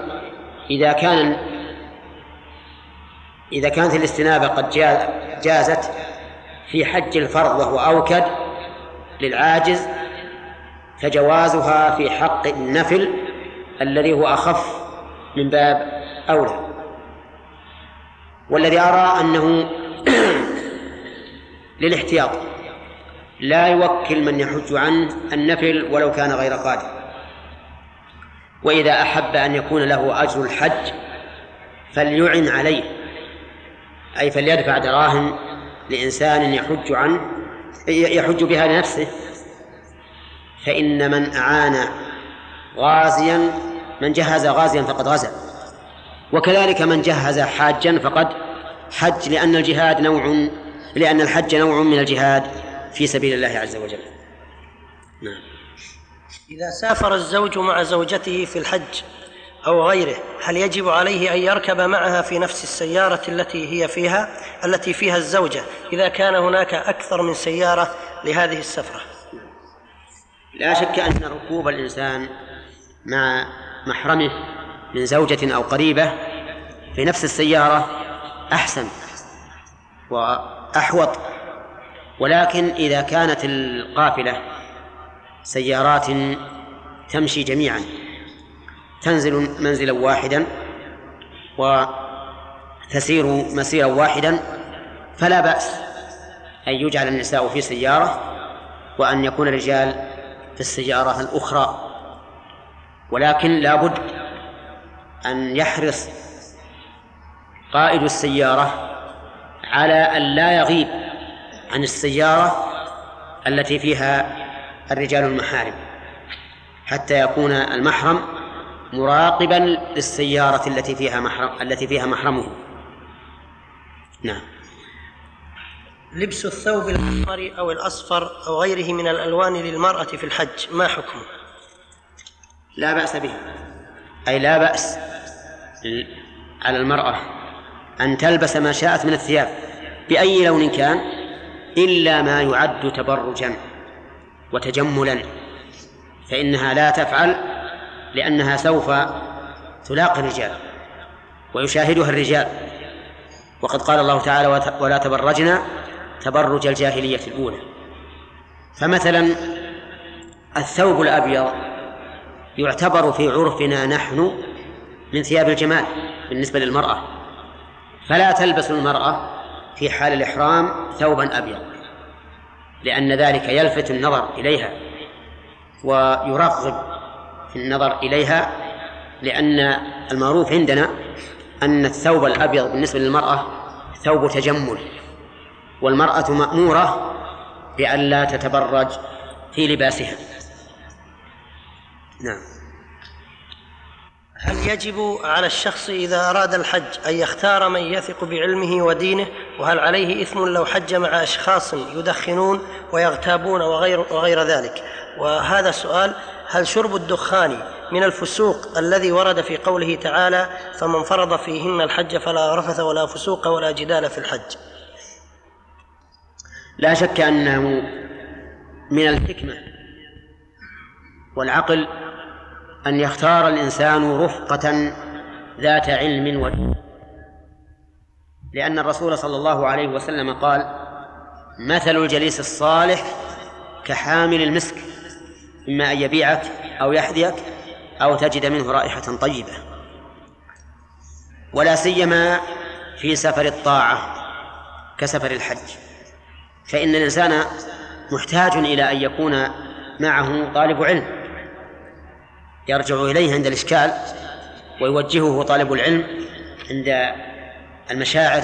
إذا كانت الاستنابة قد جازت في حج الفرض وهو أوكد للعاجز، فجوازها في حق النفل الذي هو أخف من باب أولى. والذي أرى أنه للاحتياط لا يوكل من يحج عنه النفل ولو كان غير قادر، وإذا أحب أن يكون له أجر الحج فليعن عليه، أي فليدفع دراهم لإنسان يحج بها لنفسه، فإن من أعان غازيا من جهز غازيا فقد غزا، وكذلك من جهز حاجا فقد حج، لأن الحج نوع من الجهاد في سبيل الله عز وجل. نعم. إذا سافر الزوج مع زوجته في الحج أو غيره، هل يجب عليه أن يركب معها في نفس السيارة التي فيها الزوجة إذا كان هناك أكثر من سيارة لهذه السفرة؟ لا شك أن ركوب الإنسان مع محرمه من زوجة أو قريبة في نفس السيارة أحسن وأحوط، ولكن إذا كانت القافلة سيارات تمشي جميعا تنزل منزلا واحدا وتسير مسيرا واحدا، فلا بأس أن يجعل النساء في سيارة وأن يكون الرجال في السيارة الأخرى، ولكن لا بد أن يحرص قائد السيارة على أن لا يغيب عن السيارة التي فيها الرجال المحارم، حتى يكون المحرم مراقبا للسيارة التي فيها محرمه. نعم. لبس الثوب الأحمر أو الأصفر أو غيره من الألوان للمرأة في الحج ما حكمه؟ لا بأس به، أي لا بأس على المرأة أن تلبس ما شاءت من الثياب بأي لون كان، إلا ما يعد تبرجا وتجملا، فإنها لا تفعل، لأنها سوف تلاقي الرجال ويشاهدها الرجال، وقد قال الله تعالى ولا تبرجنا تبرج الجاهلية الأولى. فمثلا الثوب الأبيض يعتبر في عرفنا نحن من ثياب الجمال بالنسبة للمرأة، فلا تلبس المرأة في حال الإحرام ثوبا أبيض، لأن ذلك يلفت النظر إليها ويرغب في النظر إليها، لأن المعروف عندنا أن الثوب الأبيض بالنسبة للمرأة ثوب تجمل، والمرأة مأمورة بأن لا تتبرج في لباسها. نعم. هل يجب على الشخص إذا أراد الحج أن يختار من يثق بعلمه ودينه؟ وهل عليه إثم لو حج مع أشخاص يدخنون ويغتابون وغير ذلك؟ وهذا السؤال: هل شرب الدخان من الفسوق الذي ورد في قوله تعالى فمن فرض فيهن الحج فلا رفث ولا فسوق ولا جدال في الحج؟ لا شك أنه من الحكمة والعقل أن يختار الإنسان رفقة ذات علم ودين، لأن الرسول صلى الله عليه وسلم قال مثل الجليس الصالح كحامل المسك، إما أن يبيعك أو يحذيك أو تجد منه رائحة طيبة، ولا سيما في سفر الطاعة كسفر الحج، فإن الإنسان محتاج إلى أن يكون معه طالب علم يرجع إليه عند الإشكال ويوجهه طالب العلم عند المشاعر.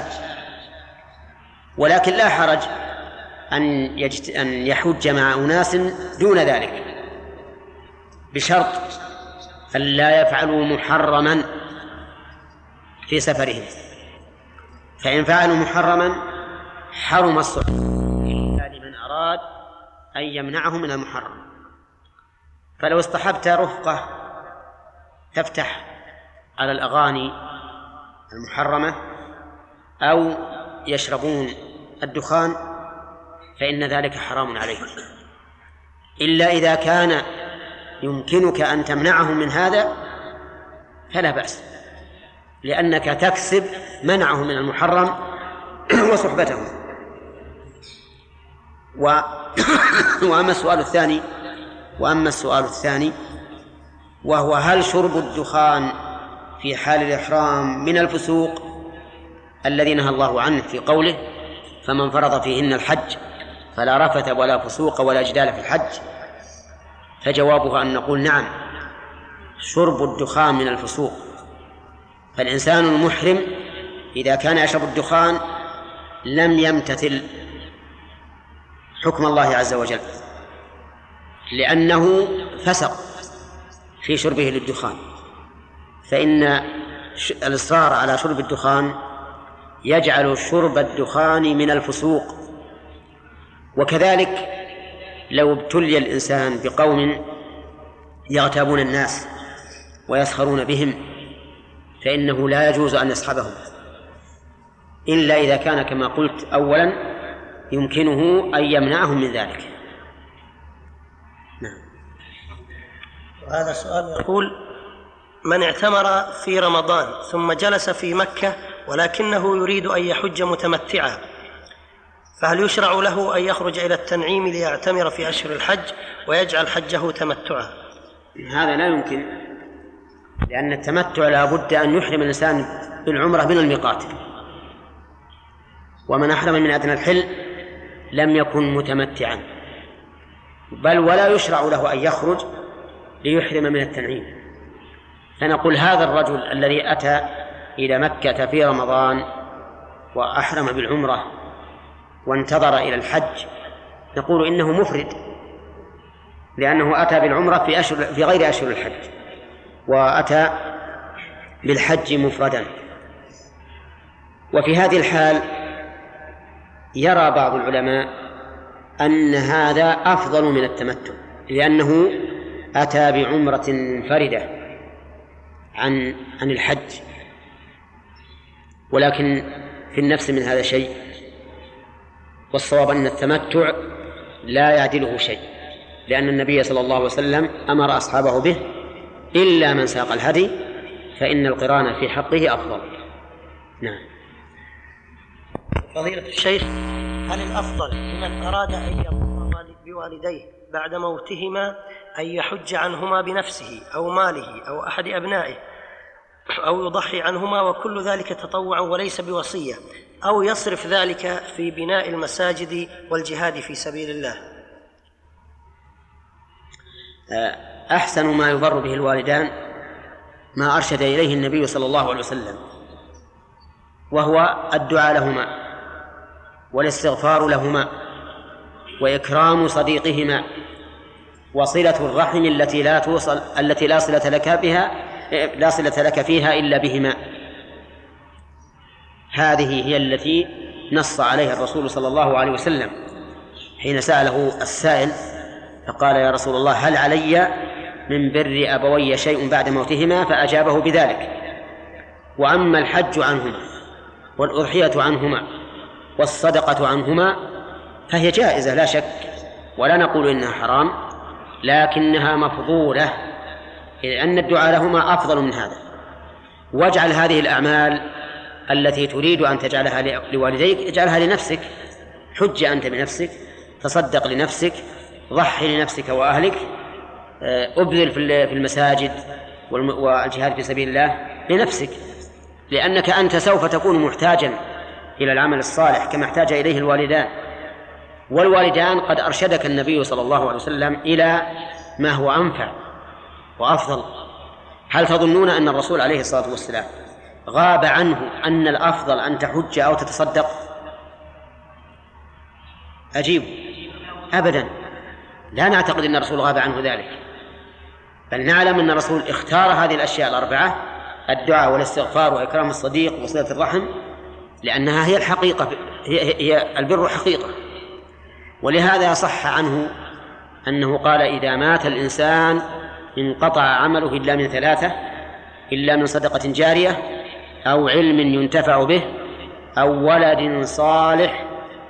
ولكن لا حرج أن يحج مع أناس دون ذلك، بشرط أن لا يفعلوا محرما في سفرهم، فإن فعلوا محرما حرم الصحبة إلا لمن أراد أن يمنعه من المحرم. فلو اصطحبت رفقة تفتح على الأغاني المحرمة أو يشربون الدخان فإن ذلك حرام عليك، إلا إذا كان يمكنك أن تمنعهم من هذا فلا بأس، لأنك تكسب منعهم من المحرم وصحبتهم. وأما السؤال الثاني وهو هل شرب الدخان في حال الإحرام من الفسوق الذي نهى الله عنه في قوله فمن فرض فيهن الحج فلا رفث ولا فسوق ولا جدال في الحج؟ فجوابه أن نقول نعم، شرب الدخان من الفسوق، فالإنسان المحرم إذا كان يشرب الدخان لم يمتثل حكم الله عز وجل، لأنه فسق في شربه للدخان، فإن الإصرار على شرب الدخان يجعل شرب الدخان من الفسوق. وكذلك لو ابتلي الإنسان بقوم يغتابون الناس ويسخرون بهم فإنه لا يجوز أن يصحبهم إلا إذا كان كما قلت أولا يمكنه أن يمنعهم من ذلك. نعم. وهذا السؤال يقول: من اعتمر في رمضان ثم جلس في مكة ولكنه يريد أن يحج متمتعا، فهل يشرع له أن يخرج إلى التنعيم ليعتمر في أشهر الحج ويجعل حجه تمتعا؟ هذا لا يمكن، لأن التمتع لا بد أن يحرم الإنسان بالعمرة من الميقات، ومن أحرم من أدنى الحل لم يكن متمتعا، بل ولا يشرع له أن يخرج ليحرم من التنعيم. فنقول هذا الرجل الذي أتى إلى مكة في رمضان وأحرم بالعمرة وانتظر إلى الحج نقول إنه مفرد، لأنه أتى بالعمرة في غير أشهر الحج وأتى بالحج مفردا. وفي هذه الحال يرى بعض العلماء أن هذا أفضل من التمتع، لأنه أتى بعمرة منفردة عن الحج. ولكن في النفس من هذا شيء، والصواب أن التمتع لا يعدله شيء، لأن النبي صلى الله عليه وسلم أمر أصحابه به إلا من ساق الهدي فإن القران في حقه أفضل. نعم. فضيلة الشيخ، هل الأفضل لمن أراد أن يقوم بوالديه بعد موتهما أن يحج عنهما بنفسه أو ماله أو أحد أبنائه أو يضحي عنهما وكل ذلك تطوعا وليس بوصية، أو يصرف ذلك في بناء المساجد والجهاد في سبيل الله؟ أحسن ما يبر به الوالدان ما أرشد إليه النبي صلى الله عليه وسلم، وهو الدعاء لهما والاستغفار لهما وإكرام صديقهما وصلة الرحم التي لا صلة لك فيها إلا بهما. هذه هي التي نص عليها الرسول صلى الله عليه وسلم حين سأله السائل فقال: يا رسول الله، هل علي من بر أبوي شيء بعد موتهما؟ فأجابه بذلك. وأما الحج عنهما والأضحية عنهما والصدقة عنهما فهي جائزة لا شك، ولا نقول إنها حرام، لكنها مفضولة، إذ أن الدعاء لهما أفضل من هذا. واجعل هذه الأعمال التي تريد أن تجعلها لوالديك اجعلها لنفسك، حج أنت بنفسك، تصدق لنفسك، ضحي لنفسك وأهلك، أبذل في المساجد والجهاد في سبيل الله لنفسك، لأنك أنت سوف تكون محتاجا إلى العمل الصالح كما احتاج إليه الوالدان، والوالدان قد أرشدك النبي صلى الله عليه وسلم إلى ما هو أنفع وأفضل. هل تظنون أن الرسول عليه الصلاة والسلام غاب عنه أن الأفضل أن تحج أو تتصدق؟ أجيب أبدا، لا نعتقد أن الرسول غاب عنه ذلك، بل نعلم أن الرسول اختار هذه الأشياء الأربعة: الدعاء والاستغفار وإكرام الصديق وصلة الرحم، لأنها هي الحقيقة، هي البر حقيقة. ولهذا صح عنه أنه قال: إذا مات الإنسان انقطع عمله إلا من ثلاثة: إلا من صدقة جارية، أو علم ينتفع به، أو ولد صالح.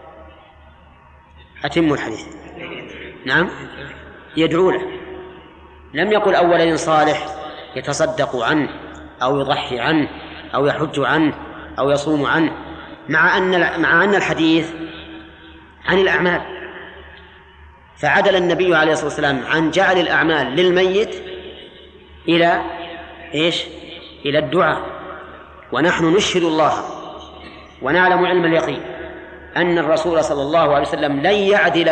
أتم الحديث. نعم، يدعو له. لم يقل أو ولد صالح يتصدق عنه أو يضحي عنه أو يحج عنه أو يصوم عنه، مع أن الحديث عن الأعمال، فعدل النبي عليه الصلاة والسلام عن جعل الأعمال للميت إلى إيش؟ إلى الدعاء. ونحن نشهد الله ونعلم علم اليقين أن الرسول صلى الله عليه وسلم لن يعدل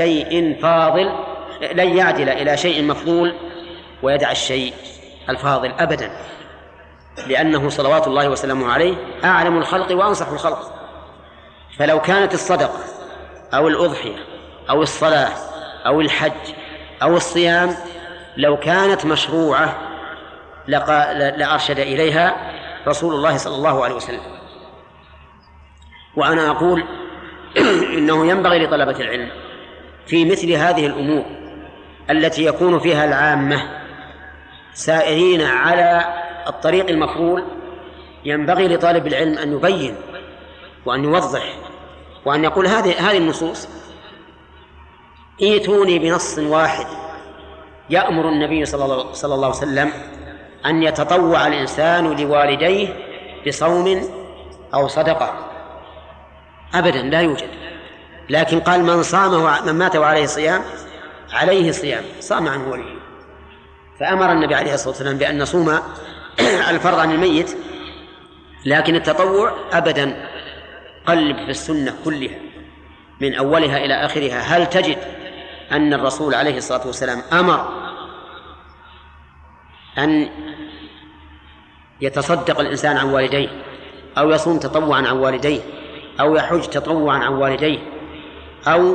إلى شيء مفضول ويدع الشيء الفاضل أبدا، لأنه صلوات الله وسلامه عليه أعلم الخلق وأنصح الخلق. فلو كانت الصدقة أو الأضحية أو الصلاة أو الحج أو الصيام لو كانت مشروعة لأرشد إليها رسول الله صلى الله عليه وسلم. وأنا أقول إنه ينبغي لطلبة العلم في مثل هذه الأمور التي يكون فيها العامة سائرين على الطريق المفروض، ينبغي لطالب العلم أن يبين وأن يوضح وأن يقول هذه النصوص ائتوني بنص واحد يأمر النبي صلى الله عليه وسلم أن يتطوع الإنسان لوالديه بصوم أو صدقة. أبدا لا يوجد. لكن قال من مات وعليه صيام عليه صيام، صام عنه وليه. فأمر النبي عليه الصلاة والسلام بأن نصوم الفرض عن الميت، لكن التطوع أبدا. قلب في السنة كلها من أولها إلى آخرها، هل تجد أن الرسول عليه الصلاة والسلام أمر أن يتصدق الإنسان عن والديه، أو يصوم تطوعا عن والديه، أو يحج تطوعا عن والديه، أو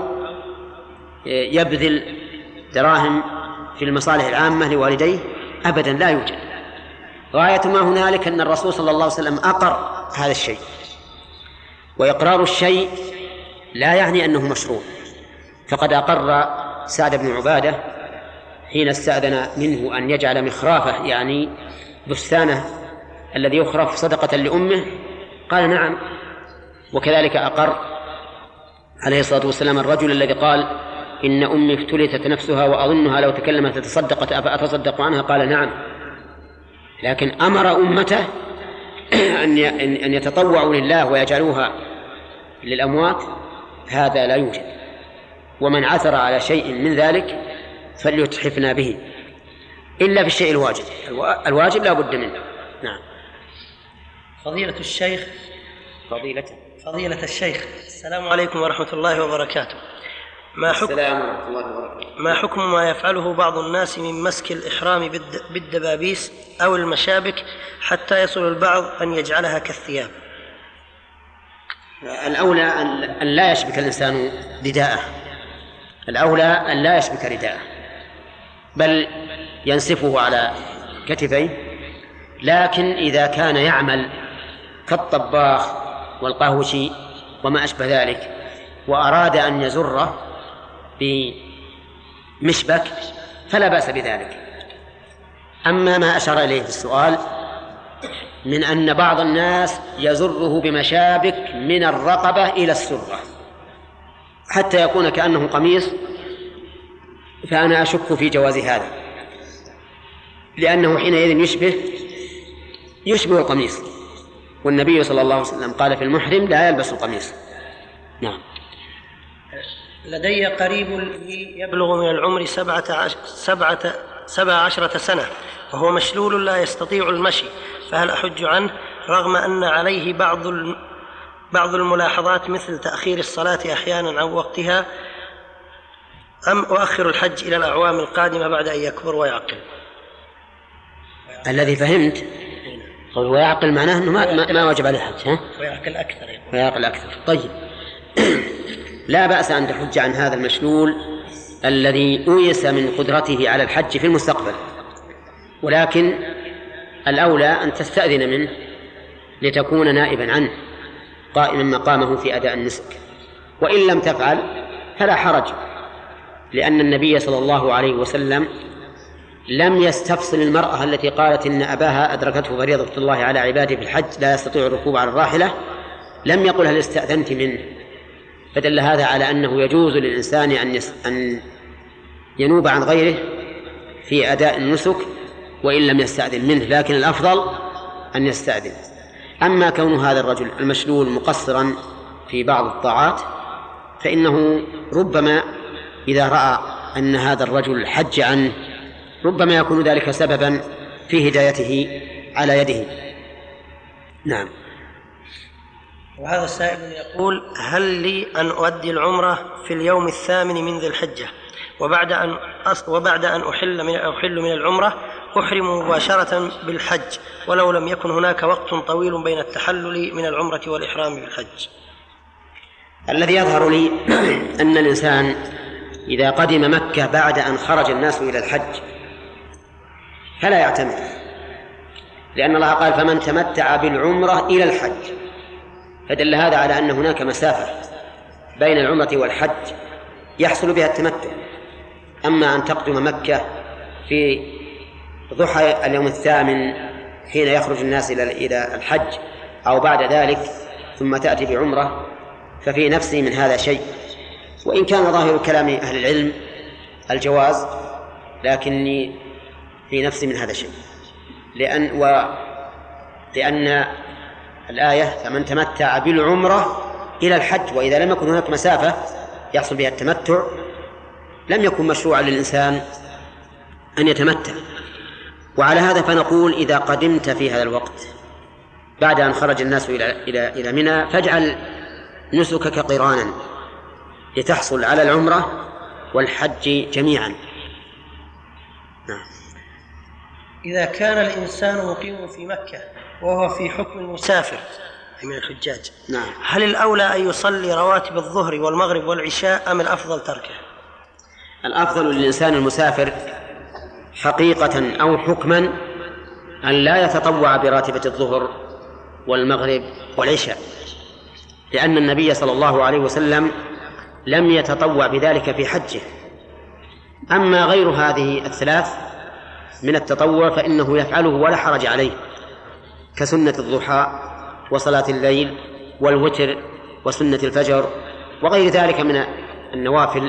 يبذل دراهم في المصالح العامة لوالديه؟ أبدا لا يوجد. غاية ما هنالك أن الرسول صلى الله عليه وسلم أقر هذا الشيء، وإقرار الشيء لا يعني أنه مشروع. فقد أقر سعد بن عبادة حين استأذن منه أن يجعل مخرافه، يعني بستانه الذي يخرف صدقة لأمه، قال نعم. وكذلك أقر عليه الصلاة والسلام الرجل الذي قال إن أمي افتلتت نفسها وأظنها لو تكلمت تصدقت أفأتصدق عنها، قال نعم. لكن أمر أمته أن يتطوعوا لله ويجعلوها للأموات، هذا لا يوجد. ومن عثر على شيء من ذلك فليتحفنا به، إلا في الشيء الواجب. الواجب لا بد منه. نعم. فضيلة الشيخ، السلام عليكم ورحمة الله وبركاته. ما حكم ما يفعله بعض الناس من مسك الإحرام بالدبابيس أو المشابك حتى يصل البعض أن يجعلها كالثياب؟ الأولى أن لا يشبك الإنسان رداءه، الأولى أن لا يشبك رداءه، بل ينسفه على كتفيه. لكن إذا كان يعمل كالطباخ والقهوشي وما أشبه ذلك وأراد أن يزره بمشبك فلا بأس بذلك. أما ما أشار إليه في السؤال من أن بعض الناس يزره بمشابك من الرقبة إلى السرة حتى يكون كأنه قميص، فأنا أشك في جواز هذا، لأنه حينئذ يشبه القميص، والنبي صلى الله عليه وسلم قال في المحرم لا يلبس القميص. نعم. لدي قريب يبلغ من العمر 17 سنة، وهو مشلول لا يستطيع المشي، فهل أحج عنه رغم أن عليه بعض الملاحظات مثل تأخير الصلاة أحيانا عن وقتها، أم أؤخر الحج إلى الأعوام القادمة بعد أن يكبر ويعقل؟ الذي فهمت قول ويعقل معناه أنه ما وجب عليه الحج. ويعقل أكثر ويعقل أكثر. طيب لا بأس أن تحج عن هذا المشلول الذي أويس من قدرته على الحج في المستقبل، ولكن الأولى أن تستأذن منه لتكون نائبا عنه قائما مقامه في أداء النسك، وإن لم تفعل فلا حرج، لأن النبي صلى الله عليه وسلم لم يستفصل المرأة التي قالت إن أباها أدركته فريضة الله على عباده في الحج لا يستطيع الركوب على الراحلة، لم يقل هل استأذنت منه، فدل هذا على أنه يجوز للإنسان أن ينوب عن غيره في أداء النسك وإن لم يستأذن منه، لكن الأفضل أن يستأذن. أما كون هذا الرجل المشلول مقصرا في بعض الطاعات فإنه ربما إذا رأى أن هذا الرجل حج عنه ربما يكون ذلك سببا في هدايته على يده. نعم. وهذا السائل يقول: هل لي أن أؤدي العمرة في اليوم 8 من ذي الحجة وبعد أن أحل من العمرة أحرم مباشرة بالحج ولو لم يكن هناك وقت طويل بين التحلل من العمرة والإحرام بالحج؟ الذي يظهر لي أن الإنسان إذا قدم مكة بعد أن خرج الناس إلى الحج فلا يعتمد، لأن الله قال: فمن تمتع بالعمرة إلى الحج، فدل هذا على أن هناك مسافة بين العمرة والحج يحصل بها التمتع. أما أن تقدم مكة في ضحى اليوم 8 حين يخرج الناس إلى الحج أو بعد ذلك ثم تأتي بعمرة ففي نفسي من هذا شيء، وإن كان ظاهر كلام أهل العلم الجواز، لكني في نفسي من هذا شيء، لأن الآية: فمن تمتع بالعمرة إلى الحج، وإذا لم يكن هناك مسافة يحصل بها التمتع لم يكن مشروعا للإنسان أن يتمتع. وعلى هذا فنقول: إذا قدمت في هذا الوقت بعد أن خرج الناس إلى منى فاجعل نسكك قرانا لتحصل على العمرة والحج جميعا. نعم. إذا كان الإنسان مقيم في مكة وهو في حكم المسافر من الحجاج، نعم، هل الأولى أن يصلي رواتب الظهر والمغرب والعشاء أم الأفضل تركه؟ الأفضل للإنسان المسافر حقيقة أو حكما أن لا يتطوع براتبة الظهر والمغرب والعشاء، لأن النبي صلى الله عليه وسلم لم يتطوع بذلك في حجه. أما غير هذه الثلاث من التطوع فإنه يفعله ولا حرج عليه، كسنة الضحى وصلاة الليل والوتر وسنة الفجر وغير ذلك من النوافل.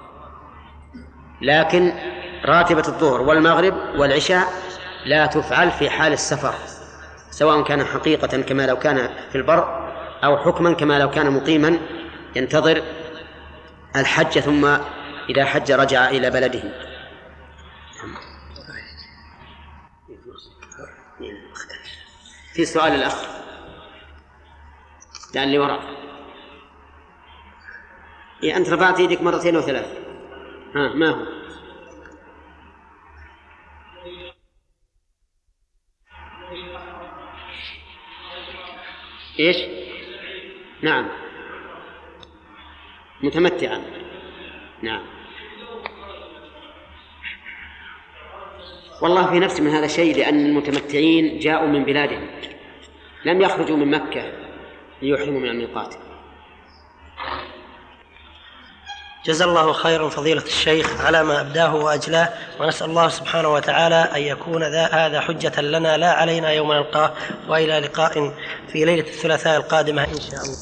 لكن راتبة الظهر والمغرب والعشاء لا تفعل في حال السفر، سواء كان حقيقة كما لو كان في البر أو حكما كما لو كان مقيما ينتظر الحج ثم إذا حج رجع إلى بلده. في سؤال الأخ لأن لي وراء. أنت رفعت يدك مرتين أو ثلاث. ما هو؟ إيش؟ نعم، متمتعا. نعم. والله في نفسي من هذا الشيء، لأن المتمتعين جاءوا من بلادهم لم يخرجوا من مكة ليحرموا من الميقات. جزا الله خيرا فضيلة الشيخ على ما أبداه وأجلاه، ونسأل الله سبحانه وتعالى أن يكون هذا حجة لنا لا علينا يوم نلقاه، وإلى لقاء في ليلة الثلاثاء القادمة إن شاء الله.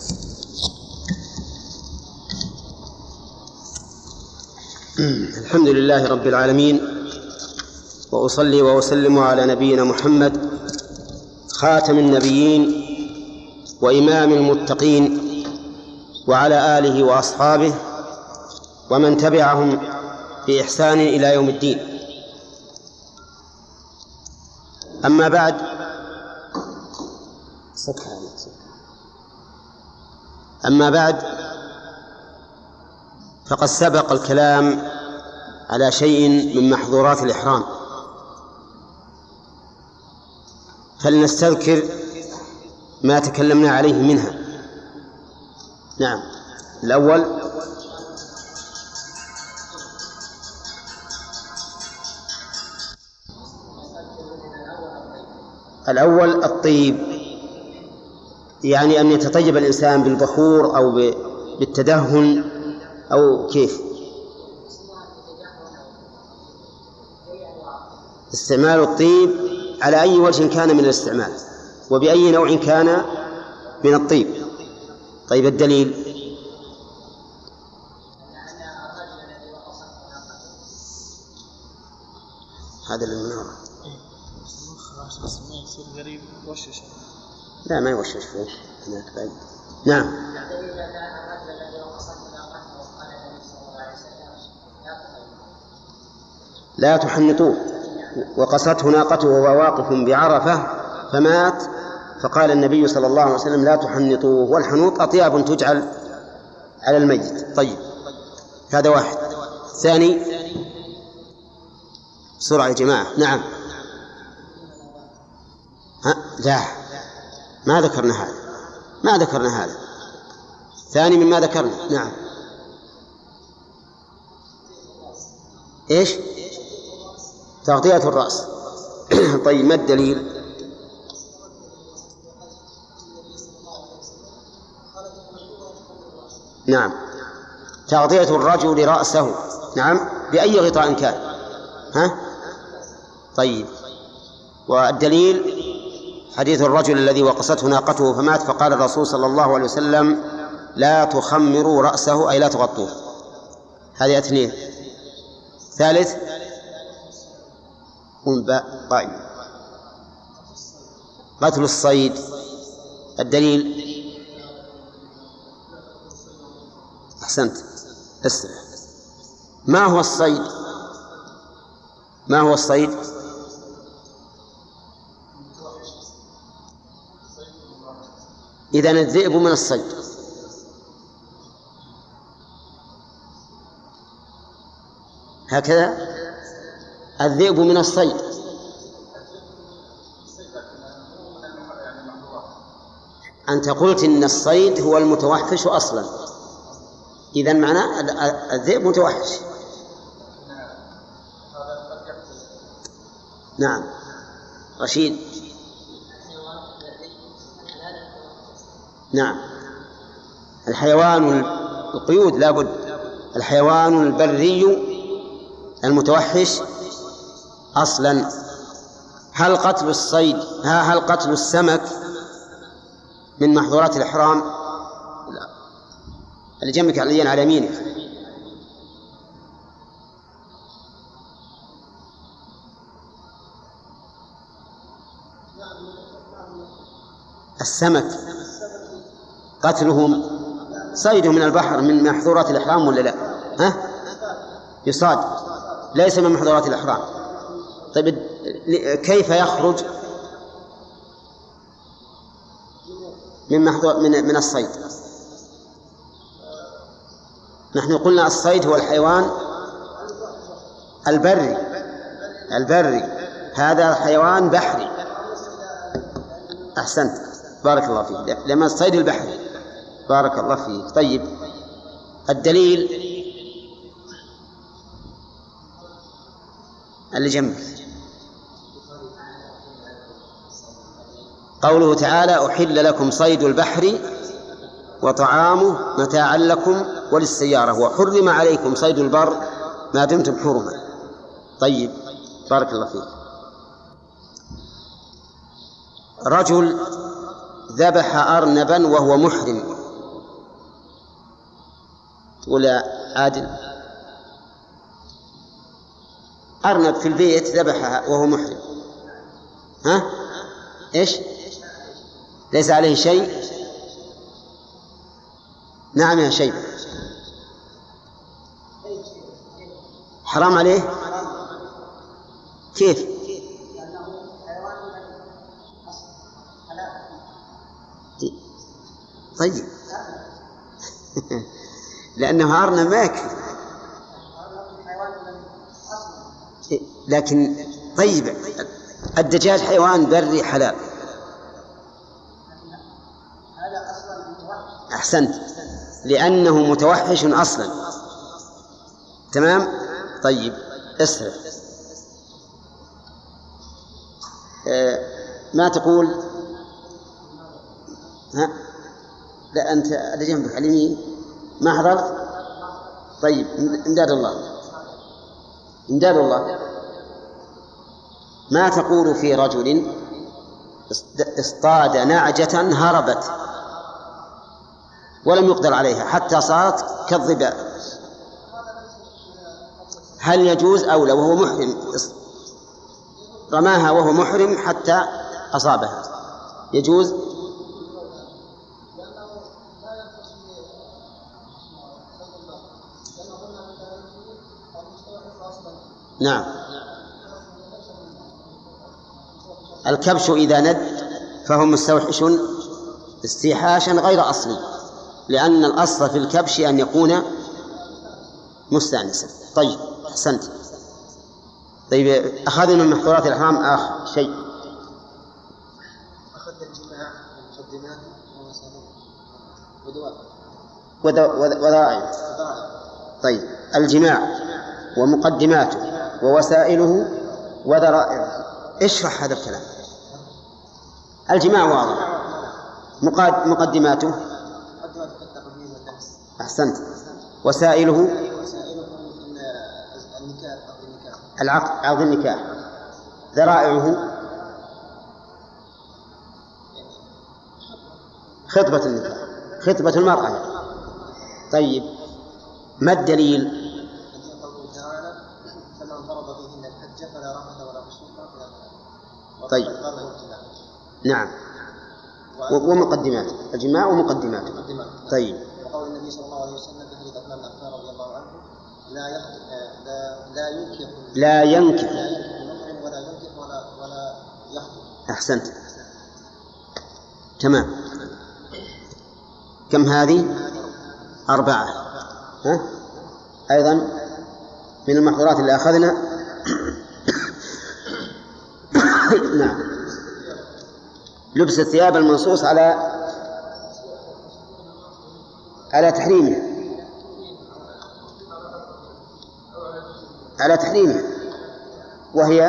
الحمد لله رب العالمين، وأصلي وأسلم على نبينا محمد خاتم النبيين وإمام المتقين، وعلى آله وأصحابه ومن تبعهم بإحسان إلى يوم الدين. أما بعد فقد سبق الكلام على شيء من محظورات الإحرام، فلنستذكر ما تكلمنا عليه منها. نعم، الأول الطيب، يعني أن يتطيب الإنسان بالبخور أو بالتدهن أو كيف؟ استعمال الطيب على أي وجه كان من الاستعمال وبأي نوع كان من الطيب. طيب، الدليل؟ هذا المنارة. لا، ما يوشش فيه هناك بعيد. نعم. لا تحنطوه، وقصته ناقته وهو واقف بعرفة فمات، فقال النبي صلى الله عليه وسلم لا تحنطوه، والحنوط أطياب تجعل على الميت. طيب، هذا واحد. ثاني، بسرعة يا جماعة. نعم. لا، ما ذكرنا هذا. ثاني مما ذكرنا. نعم. إيش؟ تغطية الرأس. طيب، ما الدليل؟ نعم، تغطية الرجل رأسه، نعم، بأي غطاء كان. طيب، والدليل حديث الرجل الذي وقصته ناقته فمات، فقال الرسول صلى الله عليه وسلم لا تخمروا رأسه، أي لا تغطوه. هذه اثنين. ثالث، قتل الصيد. الدليل؟ أحسنت، اسرع. ما هو الصيد؟ إذن الذئب من الصيد. هكذا الذئب من الصيد. أنت قلت إن الصيد هو المتوحش أصلا، إذن معناه الذئب متوحش. نعم، رشيد. نعم، الحيوان القيود لا بد. الحيوان البري المتوحش أصلا. هل قتل السمك من محظورات الإحرام؟ لا. اللي جنبك على يمينك. السمك قتلهم صيده من البحر من محظورات الإحرام ولا لا؟ يصاد، ليس من محظورات الإحرام. طيب، كيف يخرج من الصيد؟ نحن قلنا الصيد هو الحيوان البري، هذا حيوان بحري. أحسنت، بارك الله فيك، لما الصيد البحري. بارك الله فيك. طيب، الدليل اللي جنبك، قوله تعالى أحل لكم صيد البحر وطعامه متاعا لكم وللسيارة وحرم عليكم صيد البر ما دمتم حرما. طيب، بارك الله فيك. رجل ذبح أرنبا وهو محرم. تقول يا عادل، أرنب في البيت ذبحها وهو محرم، إيش؟ ليس عليه شيء؟ نعم يا شيء، حرام عليه. كيف؟ طيب لأنه عارنا ما يكفي، لكن طيب الدجاج حيوان بري حلال. أحسنت، لأنه متوحش أصلا. تمام. طيب اسرع. ما تقول؟ ها؟ لا أنت اللي جنبك على اليمين ما حضرت. طيب إمداد الله، ما تقول في رجل اصطاد نعجة هربت ولم يقدر عليها حتى صارت كالظباء، هل يجوز أو لا وهو محرم؟ رماها وهو محرم حتى أصابها، يجوز؟ نعم. الكبش إذا ند فهو مستوحش استيحاشا غير أصلي، لأن الأصل في الكبش أن يكون مستأنسا. طيب أحسنت. طيب أخذنا من محظورات الإحرام آخر شيء. أخذنا الجماع مقدمات وذرائع. طيب الجماع ومقدماته ووسائله وذرائعه، اشرح هذا الكلام. الجماع واضح، مقدماته أحسنت، وسائله عقد النكاح، ذرائعه خطبة النكاح، خطبة المرأة. طيب ما الدليل؟ طيب نعم، ومقدمات الجماع ومقدماته. طيب وقول النبي صلى الله عليه وسلم في حديث عثمان بن عفان رضي الله عنه لا ينكح المحرم ولا ينكح ولا يخطب. أحسنت، تمام. كم هذه؟ 4. ها؟ أيضا من المحظورات اللي أخذنا نعم لبس الثياب المنصوص على تحريمه، وهي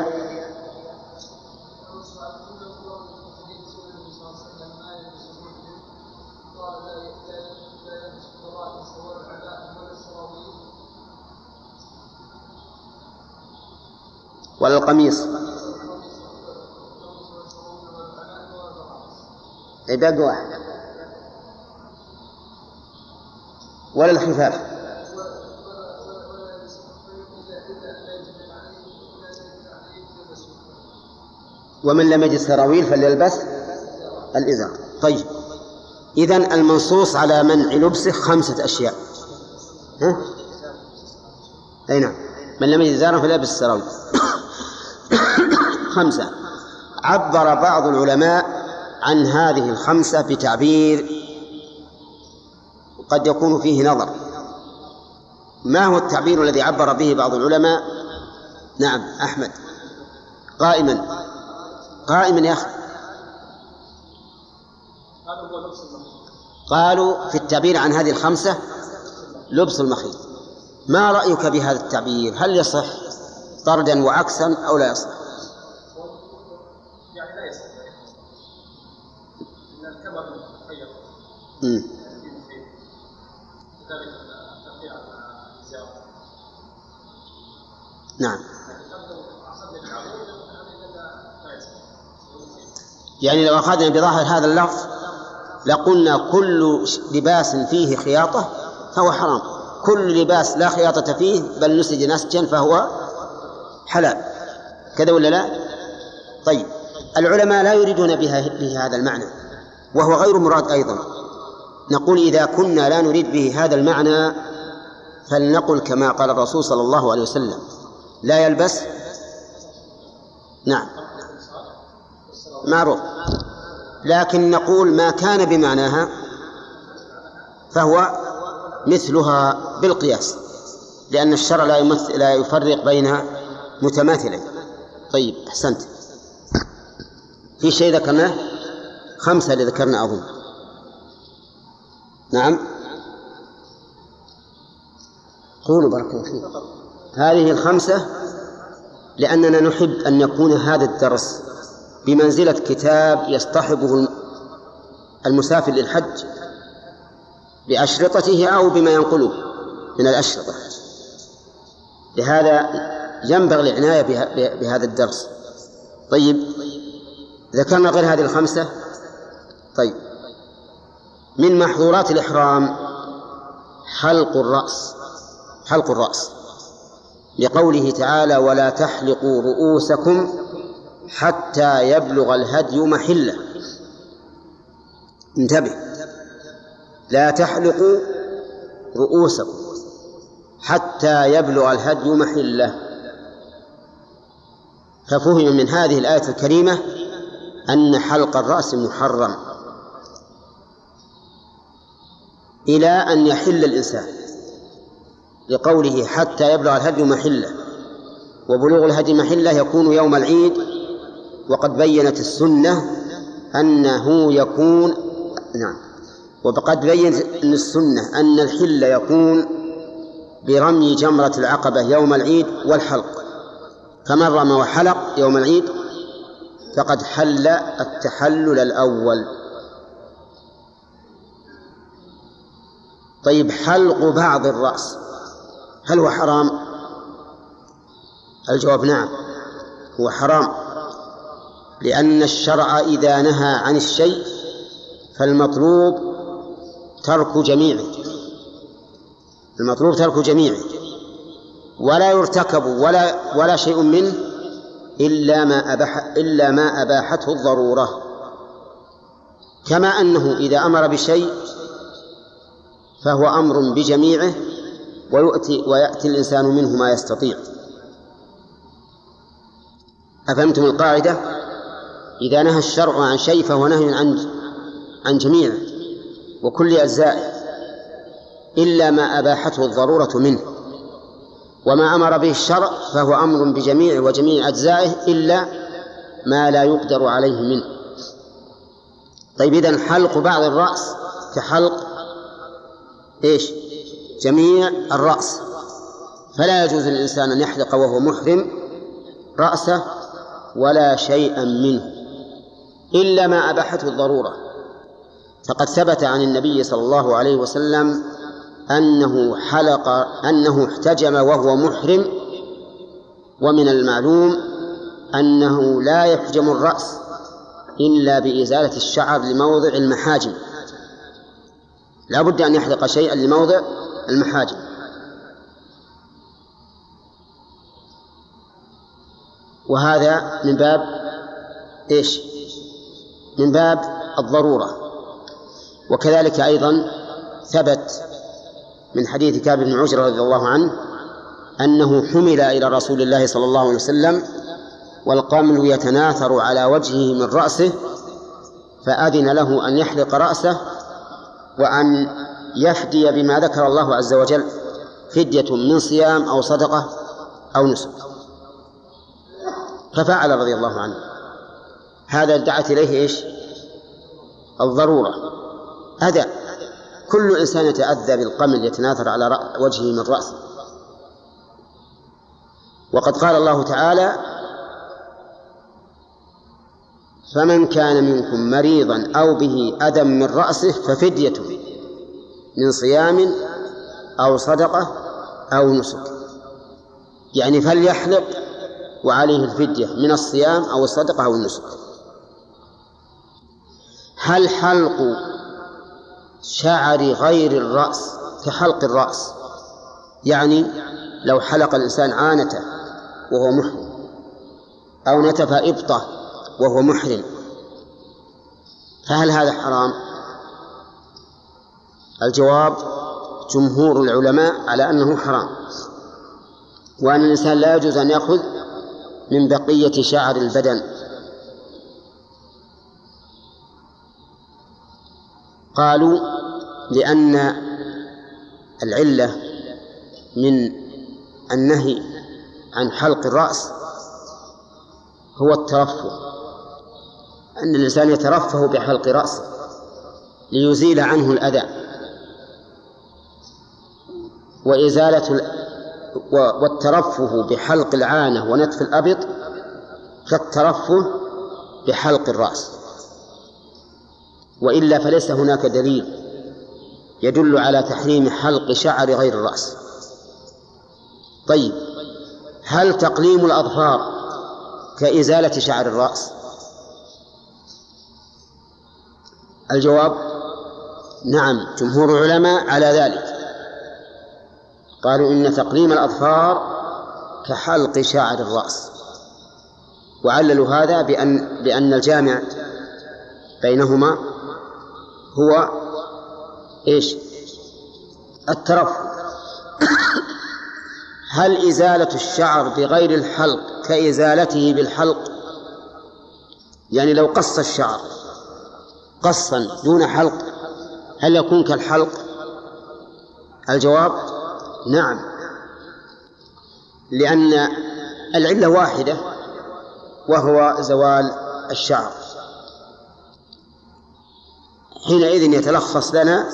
ولا القميص عباد واحد، ولا الخفاف، ومن لم يجد سراويل فليلبس الإزار. طيب إذن المنصوص على منع لبسه 5 أشياء. ها؟ أي نعم، من لم يجد إزارا فليلبس السراويل. 5. عبر بعض العلماء عن هذه 5 بتعبير قد يكون فيه نظر. ما هو التعبير الذي عبر به بعض العلماء؟ نعم أحمد، قائما يا أخي. قالوا في التعبير عن هذه 5 لبس المخيط. ما رأيك بهذا التعبير؟ هل يصح طردا وعكسا أو لا يصح؟ يعني لا يصح، إن الكبر مخيط نعم. يعني لو أخذنا بظاهر هذا اللفظ لقلنا كل لباس فيه خياطة فهو حرام، كل لباس لا خياطة فيه بل نسج نسجا فهو حلال، كذا ولا لا؟ طيب العلماء لا يريدون به هذا المعنى، وهو غير مراد أيضا. نقول إذا كنا لا نريد به هذا المعنى فلنقل كما قال الرسول صلى الله عليه وسلم: لا يلبس. نعم معروف، لكن نقول ما كان بمعناها فهو مثلها بالقياس، لأن الشرع لا يفرق بين متماثلين. طيب أحسنت. في شيء ذكرناه 5 اللي ذكرنا أظن. نعم قولوا بارك الله فيك. هذه 5 لأننا نحب أن يكون هذا الدرس بمنزلة كتاب يصطحبه المسافر للحج بأشرطته أو بما ينقله من الأشرطة. لهذا ينبغي العناية بهذا الدرس. طيب ذكرنا غير هذه 5. طيب من محظورات الإحرام حلق الرأس لقوله تعالى ولا تحلقوا رؤوسكم حتى يبلغ الهدي محله. انتبه، لا تحلقوا رؤوسكم حتى يبلغ الهدي محله. ففهم من هذه الآية الكريمة أن حلق الرأس محرم إلى أن يحل الإنسان، لقوله حتى يبلغ الهدي محله، وبلوغ الهدي محله يكون يوم العيد. وقد بينت السنة أنه يكون وقد بينت السنة أن الحل يكون برمي جمرة العقبة يوم العيد والحلق، فمن رمى وحلق يوم العيد فقد حل التحلل الأول. طيب حلق بعض الرأس هل هو حرام؟ الجواب نعم هو حرام، لأن الشرع إذا نهى عن الشيء فالمطلوب ترك جميعه، ولا يرتكب ولا شيء منه إلا ما أباحته الضرورة. كما أنه إذا أمر بشيء فهو أمر بجميعه ويأتي الإنسان منه ما يستطيع. أفهمتم القاعدة؟ إذا نهى الشرع عن شيء فهو نهي عن جميعه وكل أجزائه إلا ما أباحته الضرورة منه، وما أمر به الشرع فهو أمر بجميع وجميع أجزائه إلا ما لا يقدر عليه منه. طيب إذن حلق بعض الرأس كحلق جميع الرأس، فلا يجوز للإنسان أن يحلق وهو محرم رأسه ولا شيئا منه إلا ما أباحته الضرورة. فقد ثبت عن النبي صلى الله عليه وسلم أنه احتجم وهو محرم، ومن المعلوم أنه لا يحجم الرأس إلا بإزالة الشعر لموضع المحاجم، لا بد أن يحلق شيئا لموضع المحاجم. وهذا من باب من باب الضرورة. وكذلك أيضا ثبت من حديث كعب بن عجرة رضي الله عنه أنه حمل إلى رسول الله صلى الله عليه وسلم والقمل يتناثر على وجهه من رأسه، فأذن له أن يحلق رأسه وأن يفدي بما ذكر الله عز وجل فدية من صيام أو صدقة أو نسك، ففعل رضي الله عنه. هذا دعت إليه الضرورة. أذى، كل إنسان يتأذى بالقمل يتناثر على وجهه من رأسه. وقد قال الله تعالى فمن كان منكم مريضا أو به أذى من رأسه ففدية من صيام أو صدقة أو نسك، يعني فليحلق وعليه الفدية من الصيام أو الصدقة أو النسك. هل حلق شعر غير الرأس كحلق الرأس؟ يعني لو حلق الإنسان عانته وهو محرم أو نتف إبطه وهو محرم فهل هذا حرام؟ الجواب جمهور العلماء على أنه حرام، وأن الإنسان لا يجوز أن يأخذ من بقية شعر البدن. قالوا لأن العلة من النهي عن حلق الرأس هو الترفه، أن الإنسان يترفه بحلق رأسه ليزيل عنه الأذى، والترفه بحلق العانة ونتف الأبط كالترفه بحلق الرأس، وإلا فليس هناك دليل يدل على تحريم حلق شعر غير الرأس. طيب، هل تقليم الأظفار كإزالة شعر الرأس؟ الجواب نعم، جمهور العلماء على ذلك، قالوا إن تقليم الأظفار كحلق شعر الرأس، وعللوا هذا بأن الجامع بينهما هو إيش؟ الترفه. هل إزالة الشعر بغير الحلق كإزالته بالحلق؟ يعني لو قص الشعر قصا دون حلق هل يكون كالحلق؟ الجواب نعم، لأن العلة واحدة وهو زوال الشعر. حينئذ يتلخص لنا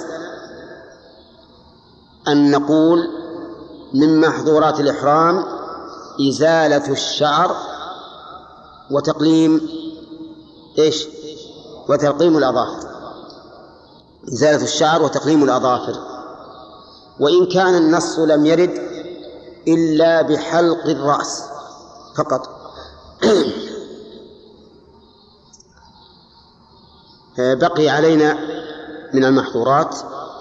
أن نقول من محظورات الإحرام إزالة الشعر وتقليم إيش؟ وتقليم الأظافر، إزالة الشعر وتقليم الأظافر، وإن كان النص لم يرد إلا بحلق الرأس فقط. بقي علينا من المحظورات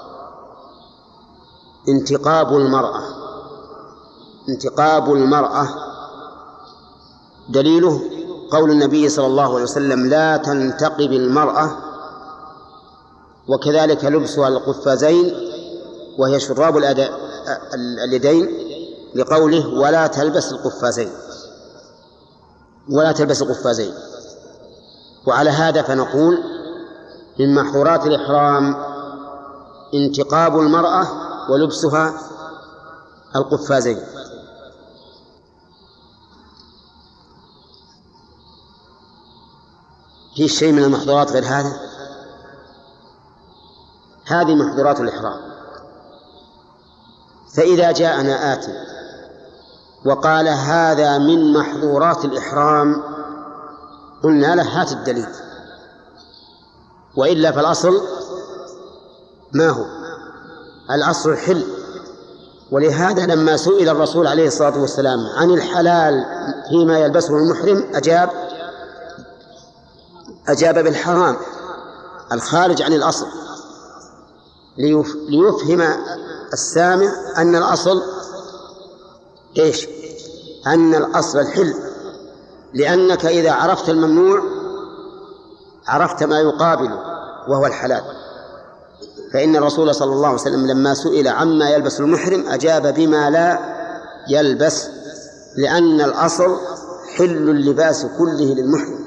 انتقاب المرأة. انتقاب المرأة دليله قول النبي صلى الله عليه وسلم: لا تنتقب المرأة، وكذلك لبسها القفازين وهي شراب اليدين، لقوله: ولا تلبس القفازين، ولا تلبس القفازين. وعلى هذا فنقول من محظورات الإحرام انتقاب المرأة ولبسها القفازين. في شيء من المحظورات غير هذا؟ هذه محظورات الإحرام. فإذا جاءنا آت وقال هذا من محظورات الإحرام قلنا له: هات الدليل. وإلا فالأصل ما هو؟ الأصل الحل. ولهذا لما سئل الرسول عليه الصلاة والسلام عن الحلال فيما يلبسه المحرم أجاب بالحرام الخارج عن الأصل، ليفهم السامع أن الأصل إيش؟ أن الأصل الحل، لأنك إذا عرفت الممنوع عرفت ما يقابله وهو الحلال. فإن الرسول صلى الله عليه وسلم لما سئل عما يلبس المحرم أجاب بما لا يلبس، لأن الأصل حل اللباس كله للمحرم.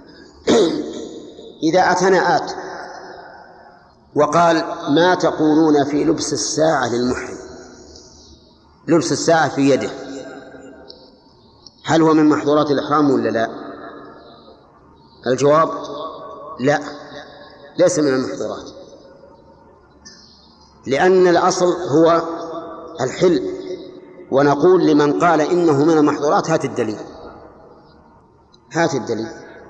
إذا أتنا آت وقال: ما تقولون في لبس الساعة للمحرم؟ لبس الساعة في يده هل هو من محظورات الإحرام ولا لا؟ الجواب: لا، ليس من المحظورات، لأن الأصل هو الحل. ونقول لمن قال إنه من المحظورات: هات الدليل، هات الدليل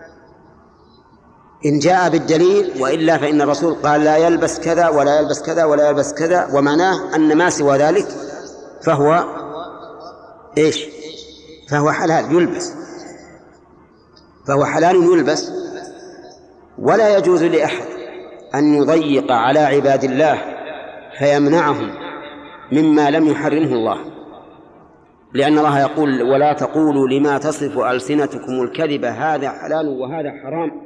إن جاء بالدليل، وإلا فإن الرسول قال: لا يلبس كذا ولا يلبس كذا ولا يلبس كذا، ومعناه أن ما سوى ذلك فهو إيش؟ فهو حلال يلبس، فهو حلال يلبس. ولا يجوز لأحد أن يضيق على عباد الله فيمنعهم مما لم يحرمه الله، لأن الله يقول: ولا تقولوا لما تصف ألسنتكم الكذب هذا حلال وهذا حرام